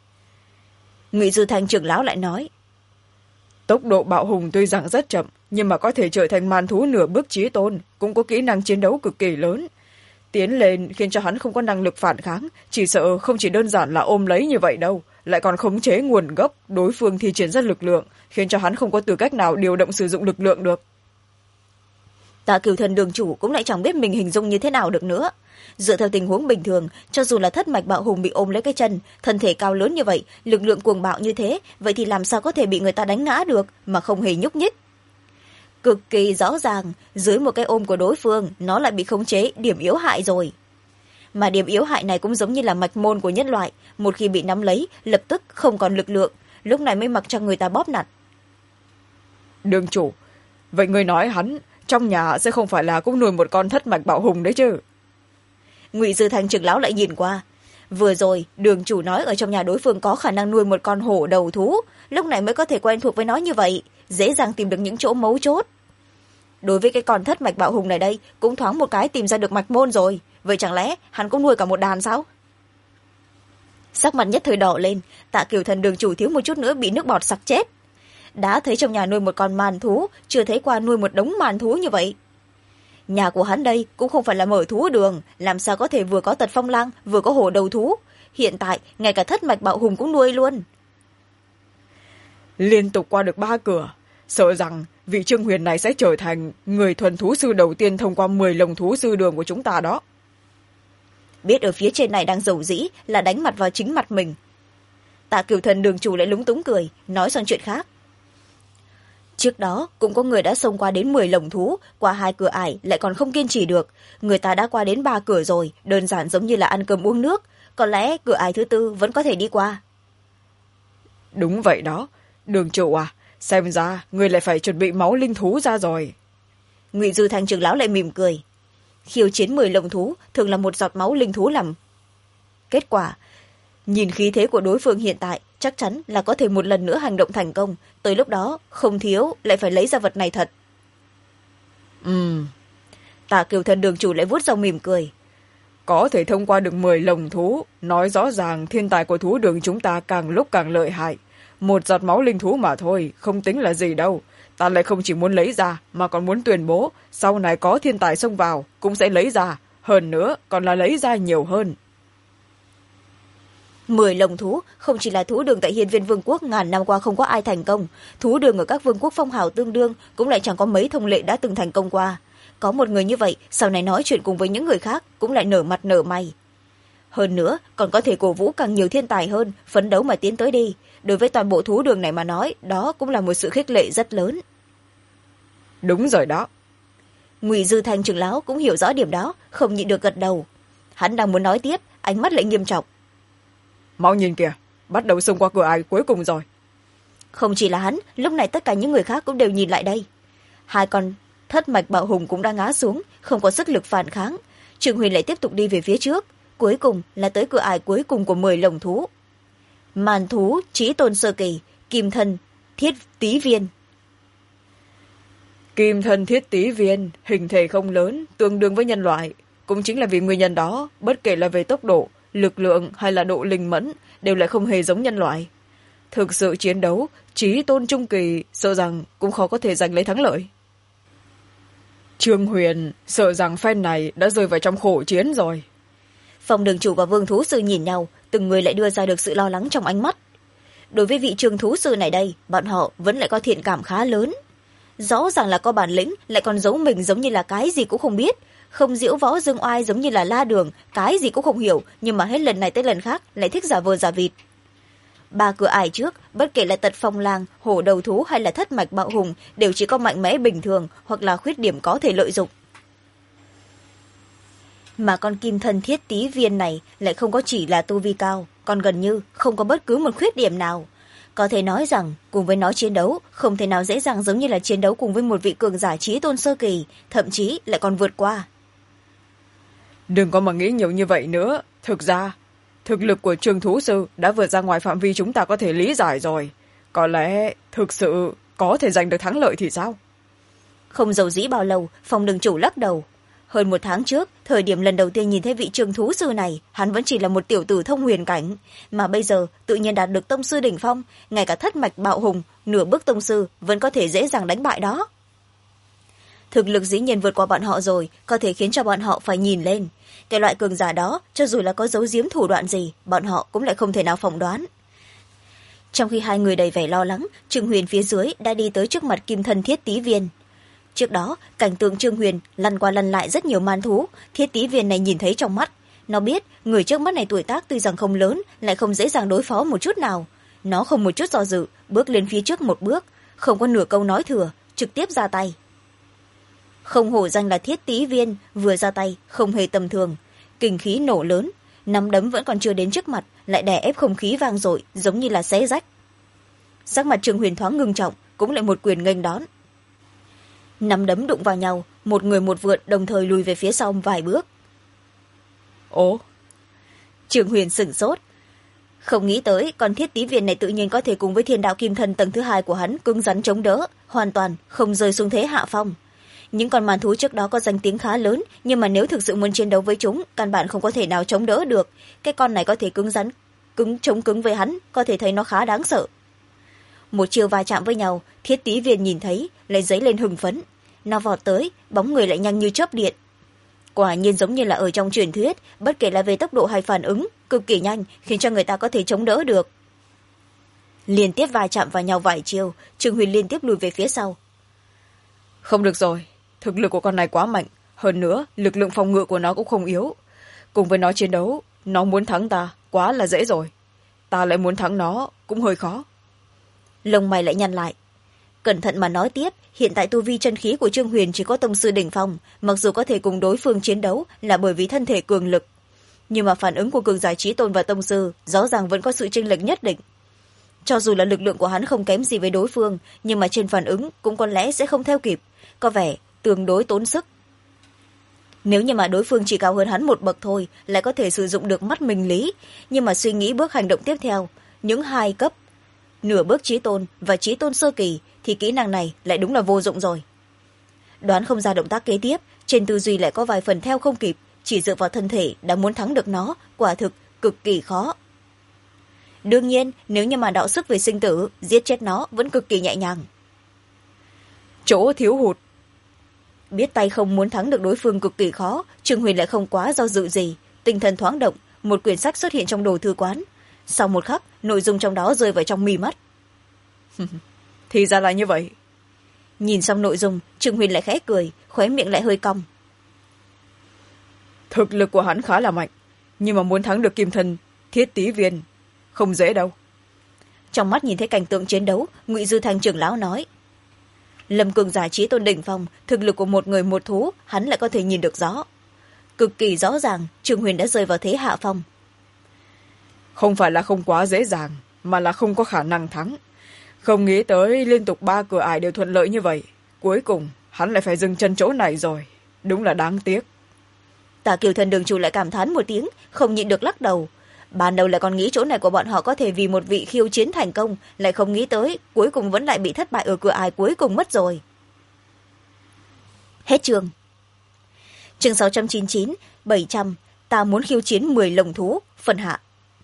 Ngụy Dư Thanh trưởng lão lại nói, tốc độ Bạo Hùng tuy rằng rất chậm, nhưng mà có thể trở thành man thú nửa bước chí tôn, cũng có kỹ năng chiến đấu cực kỳ lớn. Tiến lên khiến cho hắn không có năng lực phản kháng, chỉ sợ không chỉ đơn giản là ôm lấy như vậy đâu, lại còn khống chế nguồn gốc đối phương thi triển ra lực lượng, khiến cho hắn không có tư cách nào điều động sử dụng lực lượng được. Tạ Cửu Thần đường chủ cũng lại chẳng biết mình hình dung như thế nào được nữa. Dựa theo tình huống bình thường, cho dù là Thất Mạch Bạo Hùng bị ôm lấy cái chân, thân thể cao lớn như vậy, lực lượng cuồng bạo như thế, vậy thì làm sao có thể bị người ta đánh ngã được mà không hề nhúc nhích? Cực kỳ rõ ràng, dưới một cái ôm của đối phương, nó lại bị khống chế điểm yếu hại rồi. Mà điểm yếu hại này cũng giống như là mạch môn của nhân loại, một khi bị nắm lấy, lập tức không còn lực lượng, lúc này mới mặc cho người ta bóp nặn. Đường chủ, vậy người nói hắn trong nhà sẽ không phải là cũng nuôi một con Thất Mạch Bạo Hùng đấy chứ? Ngụy Dư Thanh trưởng lão lại nhìn qua. Vừa rồi, đường chủ nói ở trong nhà đối phương có khả năng nuôi một con hổ đầu thú, lúc này mới có thể quen thuộc với nó như vậy, dễ dàng tìm được những chỗ mấu chốt. Đối với cái con Thất Mạch Bạo Hùng này đây, cũng thoáng một cái tìm ra được mạch môn rồi, vậy chẳng lẽ hắn cũng nuôi cả một đàn sao? Sắc mặt nhất thời đỏ lên, Tạ Cửu Thần đường chủ thiếu một chút nữa bị nước bọt sặc chết. Đã thấy trong nhà nuôi một con màn thú, chưa thấy qua nuôi một đống màn thú như vậy. Nhà của hắn đây cũng không phải là mở thú đường, làm sao có thể vừa có Tật Phong Lang, vừa có hổ đầu thú. Hiện tại, ngay cả Thất Mạch Bạo Hùng cũng nuôi luôn. liên tục qua được 3 cửa, sợ rằng vị Trương Huyền này sẽ trở thành người thuần thú sư đầu tiên thông qua 10 lồng thú sư đường của chúng ta đó. Biết ở phía trên này đang dầu dĩ là đánh mặt vào chính mặt mình. Tạ Cửu Thần đường chủ lại lúng túng cười, nói sang chuyện khác. Trước đó cũng có người đã xông qua đến 10 lồng thú, qua 2 cửa ải lại còn không kiên trì được. Người ta đã qua đến 3 cửa rồi, đơn giản giống như là ăn cơm uống nước. Có lẽ cửa ải thứ 4 vẫn có thể đi qua. Đúng vậy đó, đường chủ à, xem ra người lại phải chuẩn bị máu linh thú ra rồi. Ngụy Dư Thanh trưởng lão lại mỉm cười. Khiêu chiến 10 lồng thú thường là một giọt máu linh thú làm kết quả. Nhìn khí thế của đối phương hiện tại, chắc chắn là có thể một lần nữa hành động thành công. Tới lúc đó không thiếu lại phải lấy ra vật này thật. Tạ Cửu Thần đường chủ lại vuốt râu mỉm cười. Có thể thông qua được 10 lồng thú, nói rõ ràng thiên tài của thú đường chúng ta càng lúc càng lợi hại. Một giọt máu linh thú mà thôi, không tính là gì đâu. Ta lại không chỉ muốn lấy ra, mà còn muốn tuyên bố, sau này có thiên tài xông vào, cũng sẽ lấy ra. Hơn nữa, còn là lấy ra nhiều hơn. 10 lồng thú không chỉ là thú đường tại Hiên Viên Vương quốc ngàn năm qua không có ai thành công. Thú đường ở các vương quốc phong hào tương đương cũng lại chẳng có mấy thông lệ đã từng thành công qua. Có một người như vậy, sau này nói chuyện cùng với những người khác cũng lại nở mặt nở mày. Hơn nữa, còn có thể cổ vũ càng nhiều thiên tài hơn, phấn đấu mà tiến tới đi. Đối với toàn bộ thú đường này mà nói, đó cũng là một sự khích lệ rất lớn. Đúng rồi đó. Ngụy Dư Thanh trưởng lão cũng hiểu rõ điểm đó, không nhịn được gật đầu. Hắn đang muốn nói tiếp, ánh mắt lại nghiêm trọng. Mau nhìn kìa, bắt đầu xông qua cửa ải cuối cùng rồi. Không chỉ là hắn, lúc này tất cả những người khác cũng đều nhìn lại đây. 2 con thất mạch bạo hùng cũng đã ngã xuống, không có sức lực phản kháng. Trương Huyền lại tiếp tục đi về phía trước, cuối cùng là tới cửa ải cuối cùng của 10 lồng thú. Màn thú chí tôn sơ kỳ, kim thân thiết tí viên. Kim thân thiết tí viên, hình thể không lớn, tương đương với nhân loại. Cũng chính là vì nguyên nhân đó, bất kể là về tốc độ, lực lượng hay là độ linh mẫn, đều lại không hề giống nhân loại. Thực sự chiến đấu, chí tôn trung kỳ, sợ rằng cũng khó có thể giành lấy thắng lợi. Trương Huyền sợ rằng phen này đã rơi vào trong khổ chiến rồi. Phòng đường chủ và vương thú sư nhìn nhau, từng người lại đưa ra được sự lo lắng trong ánh mắt. Đối với vị trường thú sư này đây, bọn họ vẫn lại có thiện cảm khá lớn. Rõ ràng là có bản lĩnh, lại còn giấu mình giống như là cái gì cũng không biết. Không diễu võ dương oai giống như là La Đường, cái gì cũng không hiểu, nhưng mà hết lần này tới lần khác lại thích giả vờ giả vịt. 3 cửa ải trước, bất kể là tật phong lang, hổ đầu thú hay là thất mạch bạo hùng, đều chỉ có mạnh mẽ bình thường hoặc là khuyết điểm có thể lợi dụng. Mà con kim thân thiết tí viên này lại không có chỉ là tu vi cao, còn gần như không có bất cứ một khuyết điểm nào. Có thể nói rằng, cùng với nó chiến đấu, không thể nào dễ dàng giống như là chiến đấu cùng với một vị cường giả chí tôn sơ kỳ, thậm chí lại còn vượt qua. Đừng có mà nghĩ nhiều như vậy nữa. Thực ra, thực lực của Trương Thú Sư đã vượt ra ngoài phạm vi chúng ta có thể lý giải rồi. Có lẽ thực sự có thể giành được thắng lợi thì sao? Không dầu dĩ bao lâu, phòng đường chủ lắc đầu. Hơn 1 tháng trước, thời điểm lần đầu tiên nhìn thấy vị Trương Thú Sư này, hắn vẫn chỉ là một tiểu tử thông huyền cảnh. Mà bây giờ, tự nhiên đạt được tông sư đỉnh phong, ngay cả thất mạch bạo hùng, nửa bước tông sư, vẫn có thể dễ dàng đánh bại đó. Thực lực dĩ nhiên vượt qua bọn họ rồi, có thể khiến cho bọn họ phải nhìn lên. Cái loại cường giả đó, cho dù là có giấu giếm thủ đoạn gì, bọn họ cũng lại không thể nào phỏng đoán. Trong khi 2 người đầy vẻ lo lắng, Trương Huyền phía dưới đã đi tới trước mặt kim thân thiết tí viên. Trước đó, cảnh tượng Trương Huyền lăn qua lăn lại rất nhiều man thú, thiết tí viên này nhìn thấy trong mắt. Nó biết, người trước mắt này tuổi tác tuy rằng không lớn, lại không dễ dàng đối phó một chút nào. Nó không một chút do dự, bước lên phía trước một bước, không có nửa câu nói thừa, trực tiếp ra tay. Không hổ danh là thiết tí viên, vừa ra tay, không hề tầm thường. Kình khí nổ lớn, nắm đấm vẫn còn chưa đến trước mặt, lại đè ép không khí vang dội, giống như là xé rách. Sắc mặt Trương Huyền thoáng ngưng trọng, cũng lại một quyền nghênh đón. Nắm đấm đụng vào nhau, một người một vượn đồng thời lùi về phía sau vài bước. Ồ! Trương Huyền sửng sốt. Không nghĩ tới, con thiết tí viên này tự nhiên có thể cùng với thiên đạo kim thân tầng thứ 2 của hắn cứng rắn chống đỡ, hoàn toàn không rơi xuống thế hạ phong. Những con màn thú trước đó có danh tiếng khá lớn, nhưng mà nếu thực sự muốn chiến đấu với chúng, căn bản không có thể nào chống đỡ được. Cái con này có thể chống cứng với hắn, có thể thấy nó khá đáng sợ. Một chiều va chạm với nhau, thiết tí viên nhìn thấy, lại dấy lên hưng phấn. Nó vọt tới, bóng người lại nhanh như chớp điện. Quả nhiên giống như là ở trong truyền thuyết, bất kể là về tốc độ hay phản ứng, cực kỳ nhanh, khiến cho người ta có thể chống đỡ được. Liên tiếp va chạm vào nhau vài chiều, Trương Huyền liên tiếp lùi về phía sau. Không được rồi, thực lực của con này quá mạnh, hơn nữa lực lượng phòng ngự của nó cũng không yếu. Cùng với nó chiến đấu, nó muốn thắng ta quá là dễ rồi, ta lại muốn thắng nó cũng hơi khó. Lông mày lại nhăn lại. Cẩn thận mà nói tiếp, hiện tại tu vi chân khí của Trương Huyền chỉ có tông sư đỉnh phong, mặc dù có thể cùng đối phương chiến đấu là bởi vì thân thể cường lực, nhưng mà phản ứng của cường giả chí tôn và tông sư rõ ràng vẫn có sự chênh lệch nhất định. Cho dù là lực lượng của hắn không kém gì với đối phương, nhưng mà trên phản ứng cũng có lẽ sẽ không theo kịp, có vẻ tương đối tốn sức. Nếu như mà đối phương chỉ cao hơn hắn một bậc thôi, lại có thể sử dụng được mắt minh lý, nhưng mà suy nghĩ bước hành động tiếp theo, những hai cấp nửa bước chí tôn và chí tôn sơ kỳ thì kỹ năng này lại đúng là vô dụng rồi. Đoán không ra động tác kế tiếp, trên tư duy lại có vài phần theo không kịp, chỉ dựa vào thân thể đã muốn thắng được nó, quả thực cực kỳ khó. Đương nhiên, nếu như mà đọ sức về sinh tử, giết chết nó vẫn cực kỳ nhẹ nhàng. Chỗ thiếu hụt. Biết tay không muốn thắng được đối phương cực kỳ khó, Trương Huyền lại không quá do dự gì, tinh thần thoáng động, một quyển sách xuất hiện trong đồ thư quán. Sau một khắc, nội dung trong đó rơi vào trong mi mắt. Thì ra là như vậy. Nhìn xong nội dung, Trương Huyền lại khẽ cười, khóe miệng lại hơi cong. Thực lực của hắn khá là mạnh, nhưng mà muốn thắng được kim thân thiết tí viên không dễ đâu. Trong mắt nhìn thấy cảnh tượng chiến đấu, Ngụy Dư Thanh trưởng lão nói. Lâm cường giả chí tôn đỉnh phong, thực lực của một người một thú hắn lại có thể nhìn được rõ. Cực kỳ rõ ràng, Trương Huyền đã rơi vào thế hạ phong. Không phải là không quá dễ dàng, mà là không có khả năng thắng. Không nghĩ tới liên tục 3 cửa ải đều thuận lợi như vậy, cuối cùng hắn lại phải dừng chân chỗ này rồi, đúng là đáng tiếc. Tả Kiều Thần đường chủ lại cảm thán một tiếng, không nhịn được lắc đầu. Ban đầu lại còn nghĩ chỗ này của bọn họ có thể vì một vị khiêu chiến thành công, lại không nghĩ tới cuối cùng vẫn lại bị thất bại ở cửa ải cuối cùng mất rồi. Hết chương. Chương 699, 700, ta muốn khiêu chiến 10 lồng thú, phần hạ.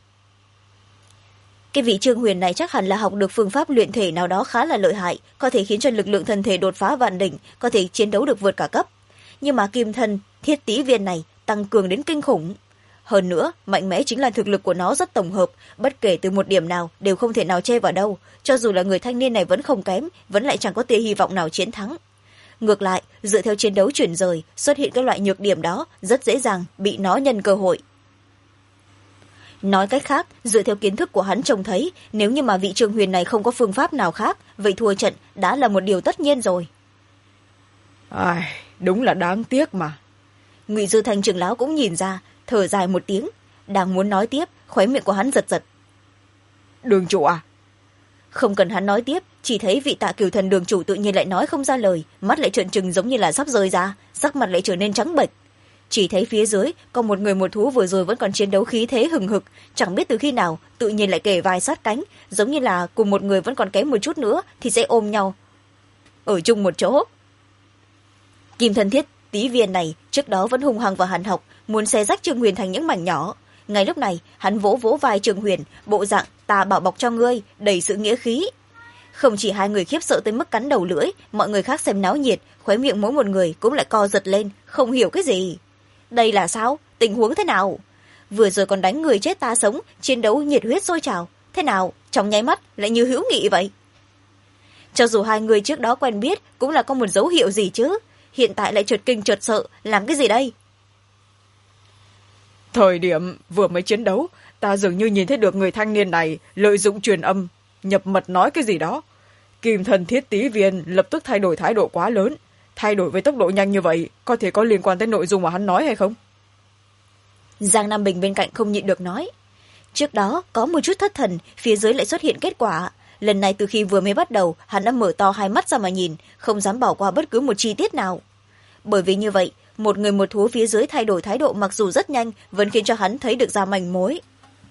Cái vị Trương Huyền này chắc hẳn là học được phương pháp luyện thể nào đó khá là lợi hại, có thể khiến cho lực lượng thân thể đột phá vạn đỉnh, có thể chiến đấu được vượt cả cấp. Nhưng mà kim thân thiết tí viên này tăng cường đến kinh khủng. Hơn nữa, mạnh mẽ chính là thực lực của nó rất tổng hợp, bất kể từ một điểm nào đều không thể nào chê vào đâu, cho dù là người thanh niên này vẫn không kém, vẫn lại chẳng có tia hy vọng nào chiến thắng. Ngược lại, dựa theo chiến đấu chuyển rời, xuất hiện các loại nhược điểm đó, rất dễ dàng bị nó nhân cơ hội. Nói cách khác, dựa theo kiến thức của hắn trông thấy, nếu như mà vị Trương Huyền này không có phương pháp nào khác, vậy thua trận đã là một điều tất nhiên rồi. Ai, đúng là đáng tiếc mà. Ngụy Dư Thanh trưởng lão cũng nhìn ra, thở dài một tiếng, đang muốn nói tiếp, khóe miệng của hắn giật giật. Đường chủ à? Không cần hắn nói tiếp, chỉ thấy vị Tạ Kiều Thần đường chủ tự nhiên lại nói không ra lời, mắt lại trợn trừng giống như là sắp rơi ra, sắc mặt lại trở nên trắng bệch. Chỉ thấy phía dưới có một người một thú vừa rồi vẫn còn chiến đấu khí thế hừng hực, chẳng biết từ khi nào tự nhiên lại kề vai sát cánh, giống như là cùng một người vẫn còn kém một chút nữa thì sẽ ôm nhau ở chung một chỗ. Kim thân thiết tí viên này trước đó vẫn hung hăng và hàn học, muốn xé rách Trương Huyền thành những mảnh nhỏ. Ngay lúc này hắn vỗ vỗ vai Trương Huyền, bộ dạng ta bảo bọc cho ngươi, đầy sự nghĩa khí. Không chỉ hai người khiếp sợ tới mức cắn đầu lưỡi, mọi người khác xem náo nhiệt, khóe miệng mỗi một người cũng lại co giật lên, không hiểu cái gì. Đây là sao? Tình huống thế nào? Vừa rồi còn đánh người chết ta sống, chiến đấu nhiệt huyết sôi trào, thế nào trong nháy mắt lại như hữu nghị vậy? Cho dù hai người trước đó quen biết cũng là có một dấu hiệu gì chứ, hiện tại lại chợt kinh chợt sợ, làm cái gì đây? Thời điểm vừa mới chiến đấu, ta dường như nhìn thấy được người thanh niên này lợi dụng truyền âm, nhập mật nói cái gì đó. Kim thần thiết tí viên lập tức thay đổi thái độ quá lớn. Thay đổi với tốc độ nhanh như vậy, có thể có liên quan tới nội dung mà hắn nói hay không? Giang Nam Bình bên cạnh không nhịn được nói. Trước đó có một chút thất thần, phía dưới lại xuất hiện kết quả. Lần này từ khi vừa mới bắt đầu, hắn đã mở to hai mắt ra mà nhìn, không dám bỏ qua bất cứ một chi tiết nào. Bởi vì như vậy, một người một thú phía dưới thay đổi thái độ mặc dù rất nhanh, vẫn khiến cho hắn thấy được ra manh mối.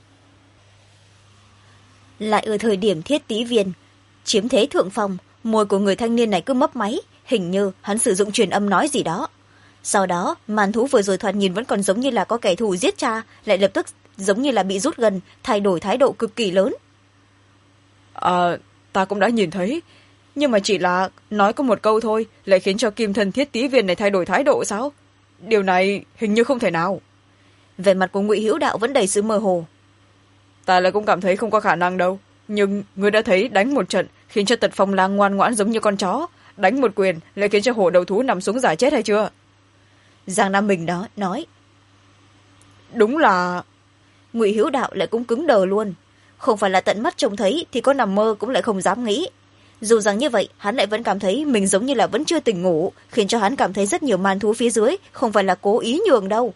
Lại ở thời điểm thiết tí viên chiếm thế thượng phong, môi của người thanh niên này cứ mấp máy, hình như hắn sử dụng truyền âm nói gì đó. Sau đó, màn thú vừa rồi thoạt nhìn vẫn còn giống như là có kẻ thù giết cha, lại lập tức giống như là bị rút gần, thay đổi thái độ cực kỳ lớn. Ta cũng đã nhìn thấy, nhưng mà chỉ là nói có một câu thôi, lại khiến cho kim thân thiết tí viên này thay đổi thái độ sao? Điều này hình như không thể nào. Vẻ mặt của Ngụy Hữu Đạo vẫn đầy sự mơ hồ. Ta lại cũng cảm thấy không có khả năng đâu. nhưng ngươi đã thấy đánh một trận khiến cho Tật Phong Lang ngoan ngoãn giống như con chó, đánh một quyền lại khiến cho hổ đầu thú nằm xuống giả chết hay chưa? Giang Nam Bình đó nói. Đúng là... Ngụy Hữu Đạo lại cũng cứng đờ luôn. Không phải là tận mắt trông thấy thì có nằm mơ cũng lại không dám nghĩ. Dù rằng như vậy, hắn lại vẫn cảm thấy mình giống như là vẫn chưa tỉnh ngủ, khiến cho hắn cảm thấy rất nhiều man thú phía dưới, không phải là cố ý nhường đâu.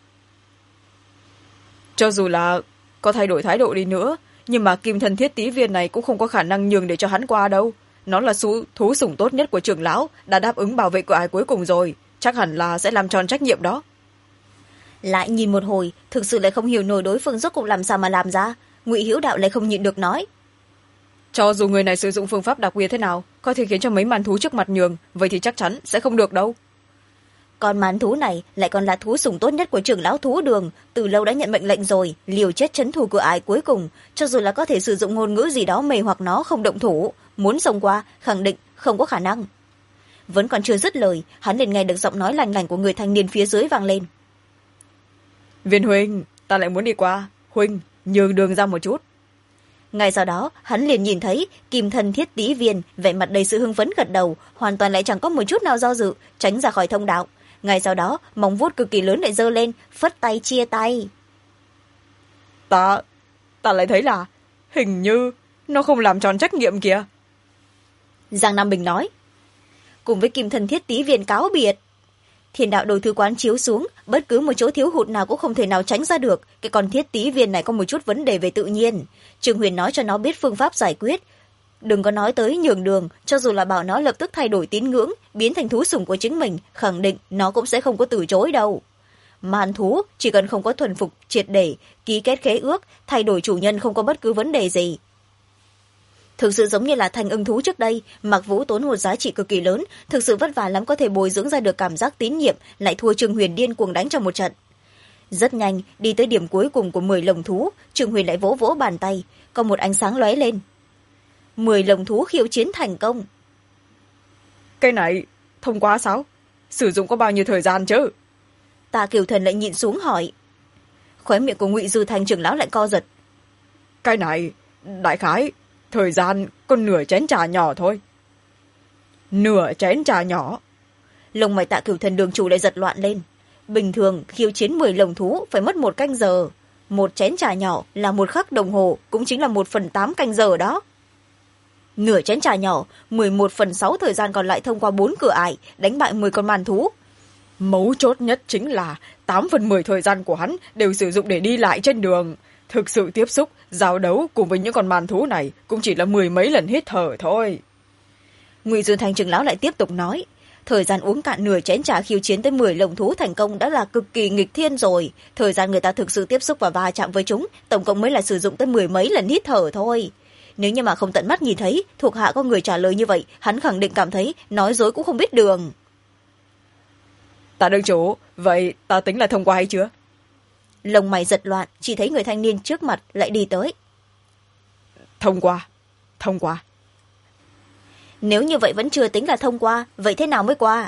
Cho dù là có thay đổi thái độ đi nữa, nhưng mà kim thân thiết tí viên này cũng không có khả năng nhường để cho hắn qua đâu. Nó là thú sủng tốt nhất của trưởng lão, đã đáp ứng bảo vệ cửa ải cuối cùng rồi, chắc hẳn là sẽ làm tròn trách nhiệm đó. Lại nhìn một hồi, thực sự lại không hiểu nổi đối phương rốt cuộc làm sao mà làm ra. Ngụy Hữu Đạo lại không nhịn được nói. Cho dù người này sử dụng phương pháp đặc biệt thế nào, có thể khiến cho mấy man thú trước mặt nhường, vậy thì chắc chắn sẽ không được đâu. Con man thú này lại còn là thú sủng tốt nhất của trưởng lão thú đường, từ lâu đã nhận mệnh lệnh rồi, liều chết trấn thủ cửa ải cuối cùng, cho dù là có thể sử dụng ngôn ngữ gì đó mê hoặc nó không động thủ, muốn xông qua khẳng định không có khả năng. Vẫn còn chưa dứt lời, hắn liền nghe được giọng nói lành lành của người thanh niên phía dưới vang lên. Viên huynh, ta lại muốn đi qua, huynh nhường đường ra một chút. Ngay sau đó hắn liền nhìn thấy kim thân thiết tí viên vẻ mặt đầy sự hưng phấn gật đầu, hoàn toàn lại chẳng có một chút nào do dự, tránh ra khỏi thông đạo. Ngay sau đó móng vuốt cực kỳ lớn lại giơ lên, phất tay chia tay. Ta lại thấy là hình như nó không làm tròn trách nhiệm kìa. Giang Nam Bình nói. Cùng với kim thân thiết tí viên cáo biệt. Thiên đạo đồ thư quán chiếu xuống, bất cứ một chỗ thiếu hụt nào cũng không thể nào tránh ra được. Cái con thiết tí viên này có một chút vấn đề về tự nhiên. Trương Huyền nói cho nó biết phương pháp giải quyết. Đừng có nói tới nhường đường, cho dù là bảo nó lập tức thay đổi tín ngưỡng, biến thành thú sủng của chính mình, khẳng định nó cũng sẽ không có từ chối đâu. Man thú chỉ cần không có thuần phục triệt để, ký kết khế ước, thay đổi chủ nhân không có bất cứ vấn đề gì. Thực sự giống như là thành ưng thú trước đây, Mạc Vũ tốn một giá trị cực kỳ lớn, thực sự vất vả lắm có thể bồi dưỡng ra được cảm giác tín nhiệm, lại thua Trương Huyền điên cuồng đánh trong một trận. Rất nhanh, đi tới điểm cuối cùng của 10 lồng thú, Trương Huyền lại vỗ vỗ bàn tay, có một ánh sáng lóe lên. 10 lồng thú khiêu chiến thành công. Cái này, thông qua sao? Sử dụng có bao nhiêu thời gian chứ? Tạ Kiều Thần lại nhịn xuống hỏi. Khóe miệng của Ngụy Dư Thanh trưởng lão lại co giật. Cái này, đại khái, thời gian còn nửa chén trà nhỏ thôi. Nửa chén trà nhỏ? Lông mày Tạ Kiều Thần đường chủ lại giật loạn lên. Bình thường khiêu chiến 10 lồng thú phải mất 1 canh giờ. 1 chén trà nhỏ là 1 khắc đồng hồ, cũng chính là 1/8 canh giờ đó. Nửa chén trà nhỏ, 11/6 thời gian còn lại thông qua 4 cửa ải, đánh bại 10 con man thú. Mấu chốt nhất chính là 8/10 thời gian của hắn đều sử dụng để đi lại trên đường. Thực sự tiếp xúc, giao đấu cùng với những con man thú này cũng chỉ là 10 mấy lần hít thở thôi. Ngụy Dương Thành trưởng lão lại tiếp tục nói. Thời gian uống cạn nửa chén trà khiêu chiến tới 10 lồng thú thành công đã là cực kỳ nghịch thiên rồi. Thời gian người ta thực sự tiếp xúc và va chạm với chúng, tổng cộng mới là sử dụng tới 10 mấy lần hít thở thôi. Nếu như mà không tận mắt nhìn thấy, thuộc hạ có người trả lời như vậy, hắn khẳng định cảm thấy nói dối cũng không biết đường. Tạ đương chủ, vậy ta tính là thông qua hay chưa? Lông mày giật loạn, chỉ thấy người thanh niên trước mặt lại đi tới. Thông qua, thông qua. Nếu như vậy vẫn chưa tính là thông qua, vậy thế nào mới qua?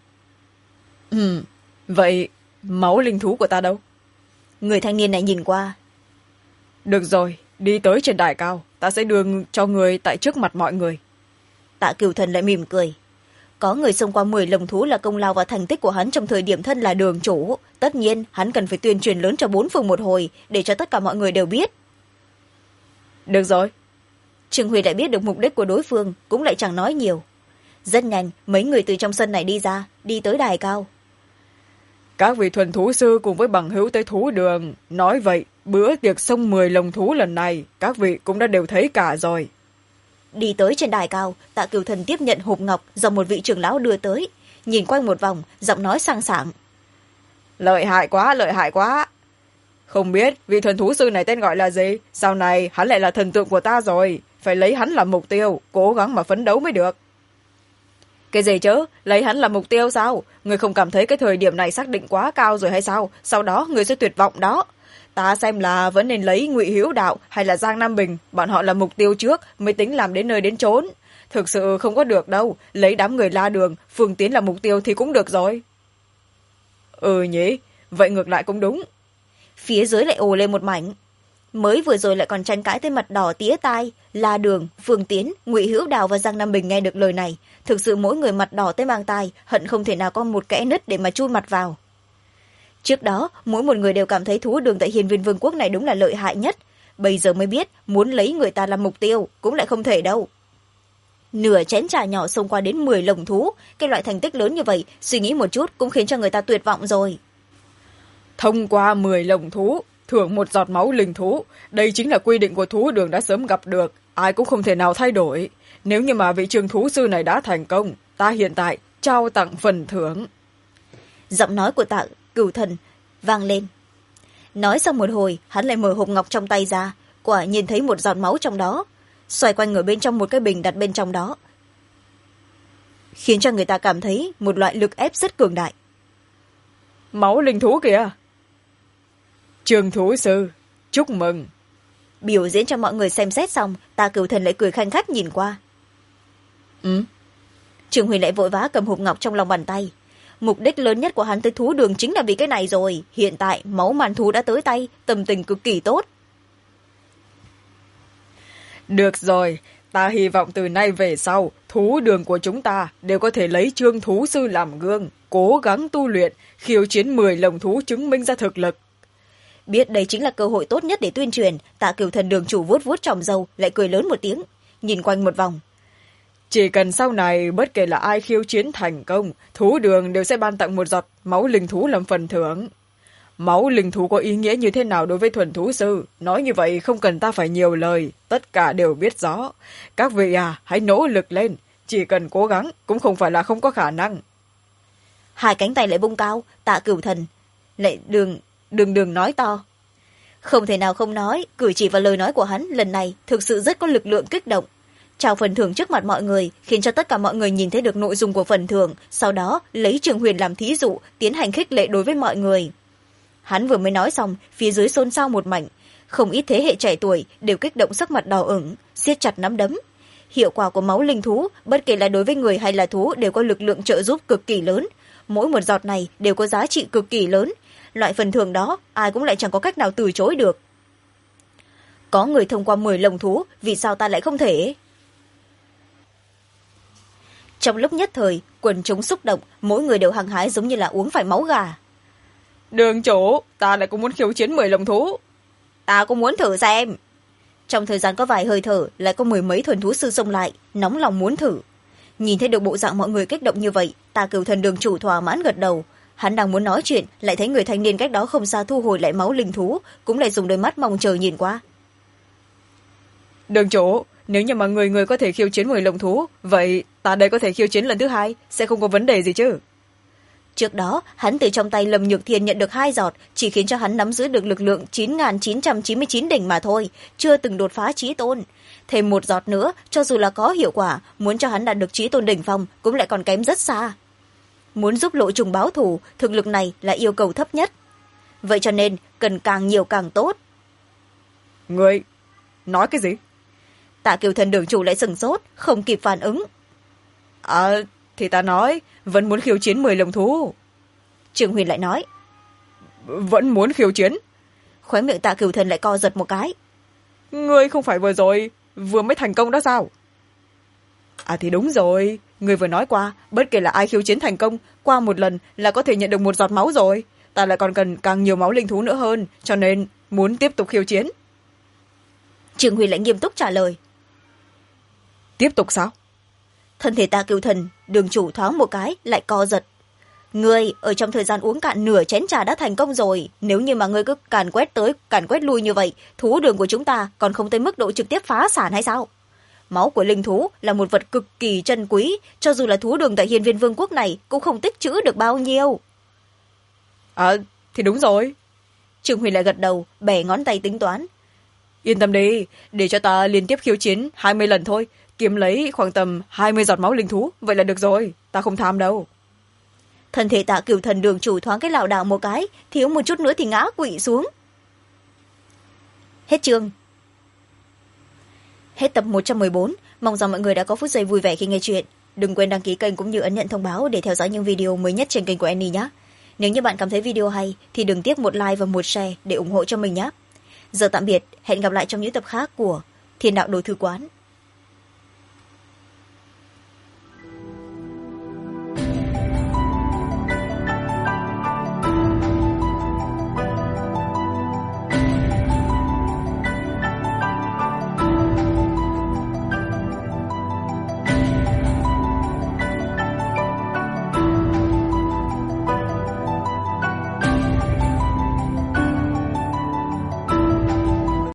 Vậy máu linh thú của ta đâu? Người thanh niên này nhìn qua. Được rồi, đi tới trên đài cao, ta sẽ đưa cho người tại trước mặt mọi người. Tạ Cửu Thần lại mỉm cười. Có người xông qua 10 lồng thú là công lao và thành tích của hắn trong thời điểm thân là đường chủ. Tất nhiên, hắn cần phải tuyên truyền lớn cho 4 phương một hồi, để cho tất cả mọi người đều biết. Được rồi. Trương Huy lại biết được mục đích của đối phương, cũng lại chẳng nói nhiều. Rất nhanh, mấy người từ trong sân này đi ra, đi tới đài cao. Các vị thuần thú sư cùng với bằng hữu tới thú đường. Nói vậy, bữa tiệc xông 10 lồng thú lần này, các vị cũng đã đều thấy cả rồi. Đi tới trên đài cao, Tạ Cửu Thần tiếp nhận hộp ngọc do một vị trưởng lão đưa tới. Nhìn quanh một vòng, giọng nói sang sảng. Lợi hại quá, lợi hại quá. Không biết vị thuần thú sư này tên gọi là gì? Sau này hắn lại là thần tượng của ta rồi. Phải lấy hắn làm mục tiêu, cố gắng mà phấn đấu mới được. Cái gì chứ? Lấy hắn làm mục tiêu sao? Người không cảm thấy cái thời điểm này xác định quá cao rồi hay sao? Sau đó người sẽ tuyệt vọng đó. Ta xem là vẫn nên lấy Ngụy Hữu Đạo hay là Giang Nam Bình, bọn họ là mục tiêu trước mới tính làm đến nơi đến chốn. Thực sự không có được đâu, lấy đám người La Đường, Phương Tiến là mục tiêu thì cũng được rồi. Ừ nhỉ, vậy ngược lại cũng đúng. Phía dưới lại ồ lên một mảnh. mới vừa rồi lại còn tranh cãi tới mặt đỏ tía tai. La Đường, Phương Tiến, Ngụy Hữu Đào và Giang Nam Bình nghe được lời này, thực sự mỗi người mặt đỏ tới mang tai, hận không thể nào có một kẽ nứt để mà chui mặt vào. Trước đó mỗi một người đều cảm thấy thú đường tại Hiên Viên Vương quốc này đúng là lợi hại nhất, bây giờ mới biết muốn lấy người ta làm mục tiêu cũng lại không thể đâu. Nửa chén trà nhỏ xông qua đến 10 lồng thú, cái loại thành tích lớn như vậy suy nghĩ một chút cũng khiến cho người ta tuyệt vọng rồi. Thông qua 10 lồng thú, thưởng 1 giọt máu linh thú, đây chính là quy định của thú đường đã sớm gặp được, ai cũng không thể nào thay đổi. Nếu như mà vị trường thú sư này đã thành công, ta hiện tại trao tặng phần thưởng. Giọng nói của Tạ Cửu Thần vang lên. Nói xong một hồi, hắn lại mở hộp ngọc trong tay ra, quả nhìn thấy 1 giọt máu trong đó, xoay quanh ở bên trong một cái bình đặt bên trong đó, khiến cho người ta cảm thấy một loại lực ép rất cường đại. Máu linh thú kìa! Trường thú sư, chúc mừng! Biểu diễn cho mọi người xem xét xong, Tạ Cửu Thần lại cười khanh khách nhìn qua. Trường Huyền lại vội vã cầm hộp ngọc trong lòng bàn tay. Mục đích lớn nhất của hắn tới thú đường chính là vì cái này rồi. Hiện tại máu màn thú đã tới tay, tâm tình cực kỳ tốt. Được rồi, ta hy vọng từ nay về sau, thú đường của chúng ta đều có thể lấy Trương thú sư làm gương, cố gắng tu luyện, khiêu chiến 10 lồng thú chứng minh ra thực lực. Biết đây chính là cơ hội tốt nhất để tuyên truyền, Tạ Cửu Thần đường chủ vuốt vuốt tròm râu, lại cười lớn một tiếng, nhìn quanh một vòng. Chỉ cần sau này bất kể là ai khiêu chiến thành công, thú đường đều sẽ ban tặng 1 giọt máu linh thú làm phần thưởng. Máu linh thú có ý nghĩa như thế nào đối với thuần thú sư, nói như vậy không cần ta phải nhiều lời, tất cả đều biết rõ. Các vị hãy nỗ lực lên, chỉ cần cố gắng cũng không phải là không có khả năng. 2 cánh tay lại vung cao, Tạ Cửu Thần lại đường nói to. Không thể nào không nói, cử chỉ và lời nói của hắn lần này thực sự rất có lực lượng kích động. Trao phần thưởng trước mặt mọi người, khiến cho tất cả mọi người nhìn thấy được nội dung của phần thưởng, sau đó lấy Trường Huyền làm thí dụ, tiến hành khích lệ đối với mọi người. Hắn vừa mới nói xong, phía dưới xôn xao một mảnh, không ít thế hệ trẻ tuổi đều kích động sắc mặt đỏ ửng, siết chặt nắm đấm. Hiệu quả của máu linh thú, bất kể là đối với người hay là thú, đều có lực lượng trợ giúp cực kỳ lớn. Mỗi một giọt này đều có giá trị cực kỳ lớn. Loại phần thưởng đó, ai cũng lại chẳng có cách nào từ chối được. Có người thông qua 10 lồng thú, vì sao ta lại không thể? Trong lúc nhất thời, quần chúng xúc động, mỗi người đều hăng hái giống như là uống phải máu gà. Đường chủ, ta lại cũng muốn khiêu chiến 10 lồng thú. Ta cũng muốn thử xem. Trong thời gian có vài hơi thở, lại có 10 mấy thuần thú sư xông lại, nóng lòng muốn thử. Nhìn thấy được bộ dạng mọi người kích động như vậy, Tạ Cửu Thần đường chủ thỏa mãn gật đầu. Hắn đang muốn nói chuyện, lại thấy người thanh niên cách đó không xa thu hồi lại máu linh thú, cũng lại dùng đôi mắt mong chờ nhìn qua. Đường chủ, nếu như mà người có thể khiêu chiến 10 lồng thú, vậy ta đây có thể khiêu chiến lần thứ 2, sẽ không có vấn đề gì chứ? Trước đó, hắn từ trong tay Lâm Nhược Thiên nhận được 2 giọt, chỉ khiến cho hắn nắm giữ được lực lượng 9.999 đỉnh mà thôi, chưa từng đột phá chí tôn. Thêm 1 giọt nữa, cho dù là có hiệu quả, muốn cho hắn đạt được chí tôn đỉnh phong cũng lại còn kém rất xa. Muốn giúp Lộ Trùng báo thù, thực lực này là yêu cầu thấp nhất. Vậy cho nên, cần càng nhiều càng tốt. Ngươi nói cái gì? Tạ Cửu Thần đường chủ lại sừng sốt, không kịp phản ứng. Thì ta nói, vẫn muốn khiêu chiến 10 lồng thú. Trường Huyền lại nói. Vẫn muốn khiêu chiến? Khóe miệng Tạ Cửu Thần lại co giật một cái. Ngươi không phải vừa rồi, vừa mới thành công đó sao? Thì đúng rồi, ngươi vừa nói qua, bất kể là ai khiêu chiến thành công, qua 1 lần là có thể nhận được 1 giọt máu rồi. Ta lại còn cần càng nhiều máu linh thú nữa hơn, cho nên muốn tiếp tục khiêu chiến. Trường Huyền lại nghiêm túc trả lời. Tiếp tục sao? Thân thể Tạ Cửu Thần đường chủ thoáng một cái lại co giật. Ngươi ở trong thời gian uống cạn nửa chén trà đã thành công rồi, nếu như mà ngươi cứ càn quét tới càn quét lui như vậy, thú đường của chúng ta còn không tới mức độ trực tiếp phá sản hay sao? Máu của linh thú là một vật cực kỳ chân quý, cho dù là thú đường tại Hiên Viên Vương quốc này cũng không tích trữ được bao nhiêu. Thì đúng rồi. Trường Huyền lại gật đầu, bẻ ngón tay tính toán. Yên tâm đi, để cho ta liên tiếp khiêu chiến 20 lần thôi, kiếm lấy khoảng tầm 20 giọt máu linh thú, vậy là được rồi, ta không tham đâu. Thân thể Tạ Cửu Thần đường chủ thoáng cái lảo đảo một cái, thiếu một chút nữa thì ngã quỵ xuống. Hết chương. Hết tập 114, mong rằng mọi người đã có phút giây vui vẻ khi nghe chuyện. Đừng quên đăng ký kênh cũng như ấn nhận thông báo để theo dõi những video mới nhất trên kênh của Annie nhé. Nếu như bạn cảm thấy video hay thì đừng tiếc một like và một share để ủng hộ cho mình nhé. giờ tạm biệt, hẹn gặp lại trong những tập khác của Thiên Đạo Đồ Thư Quán.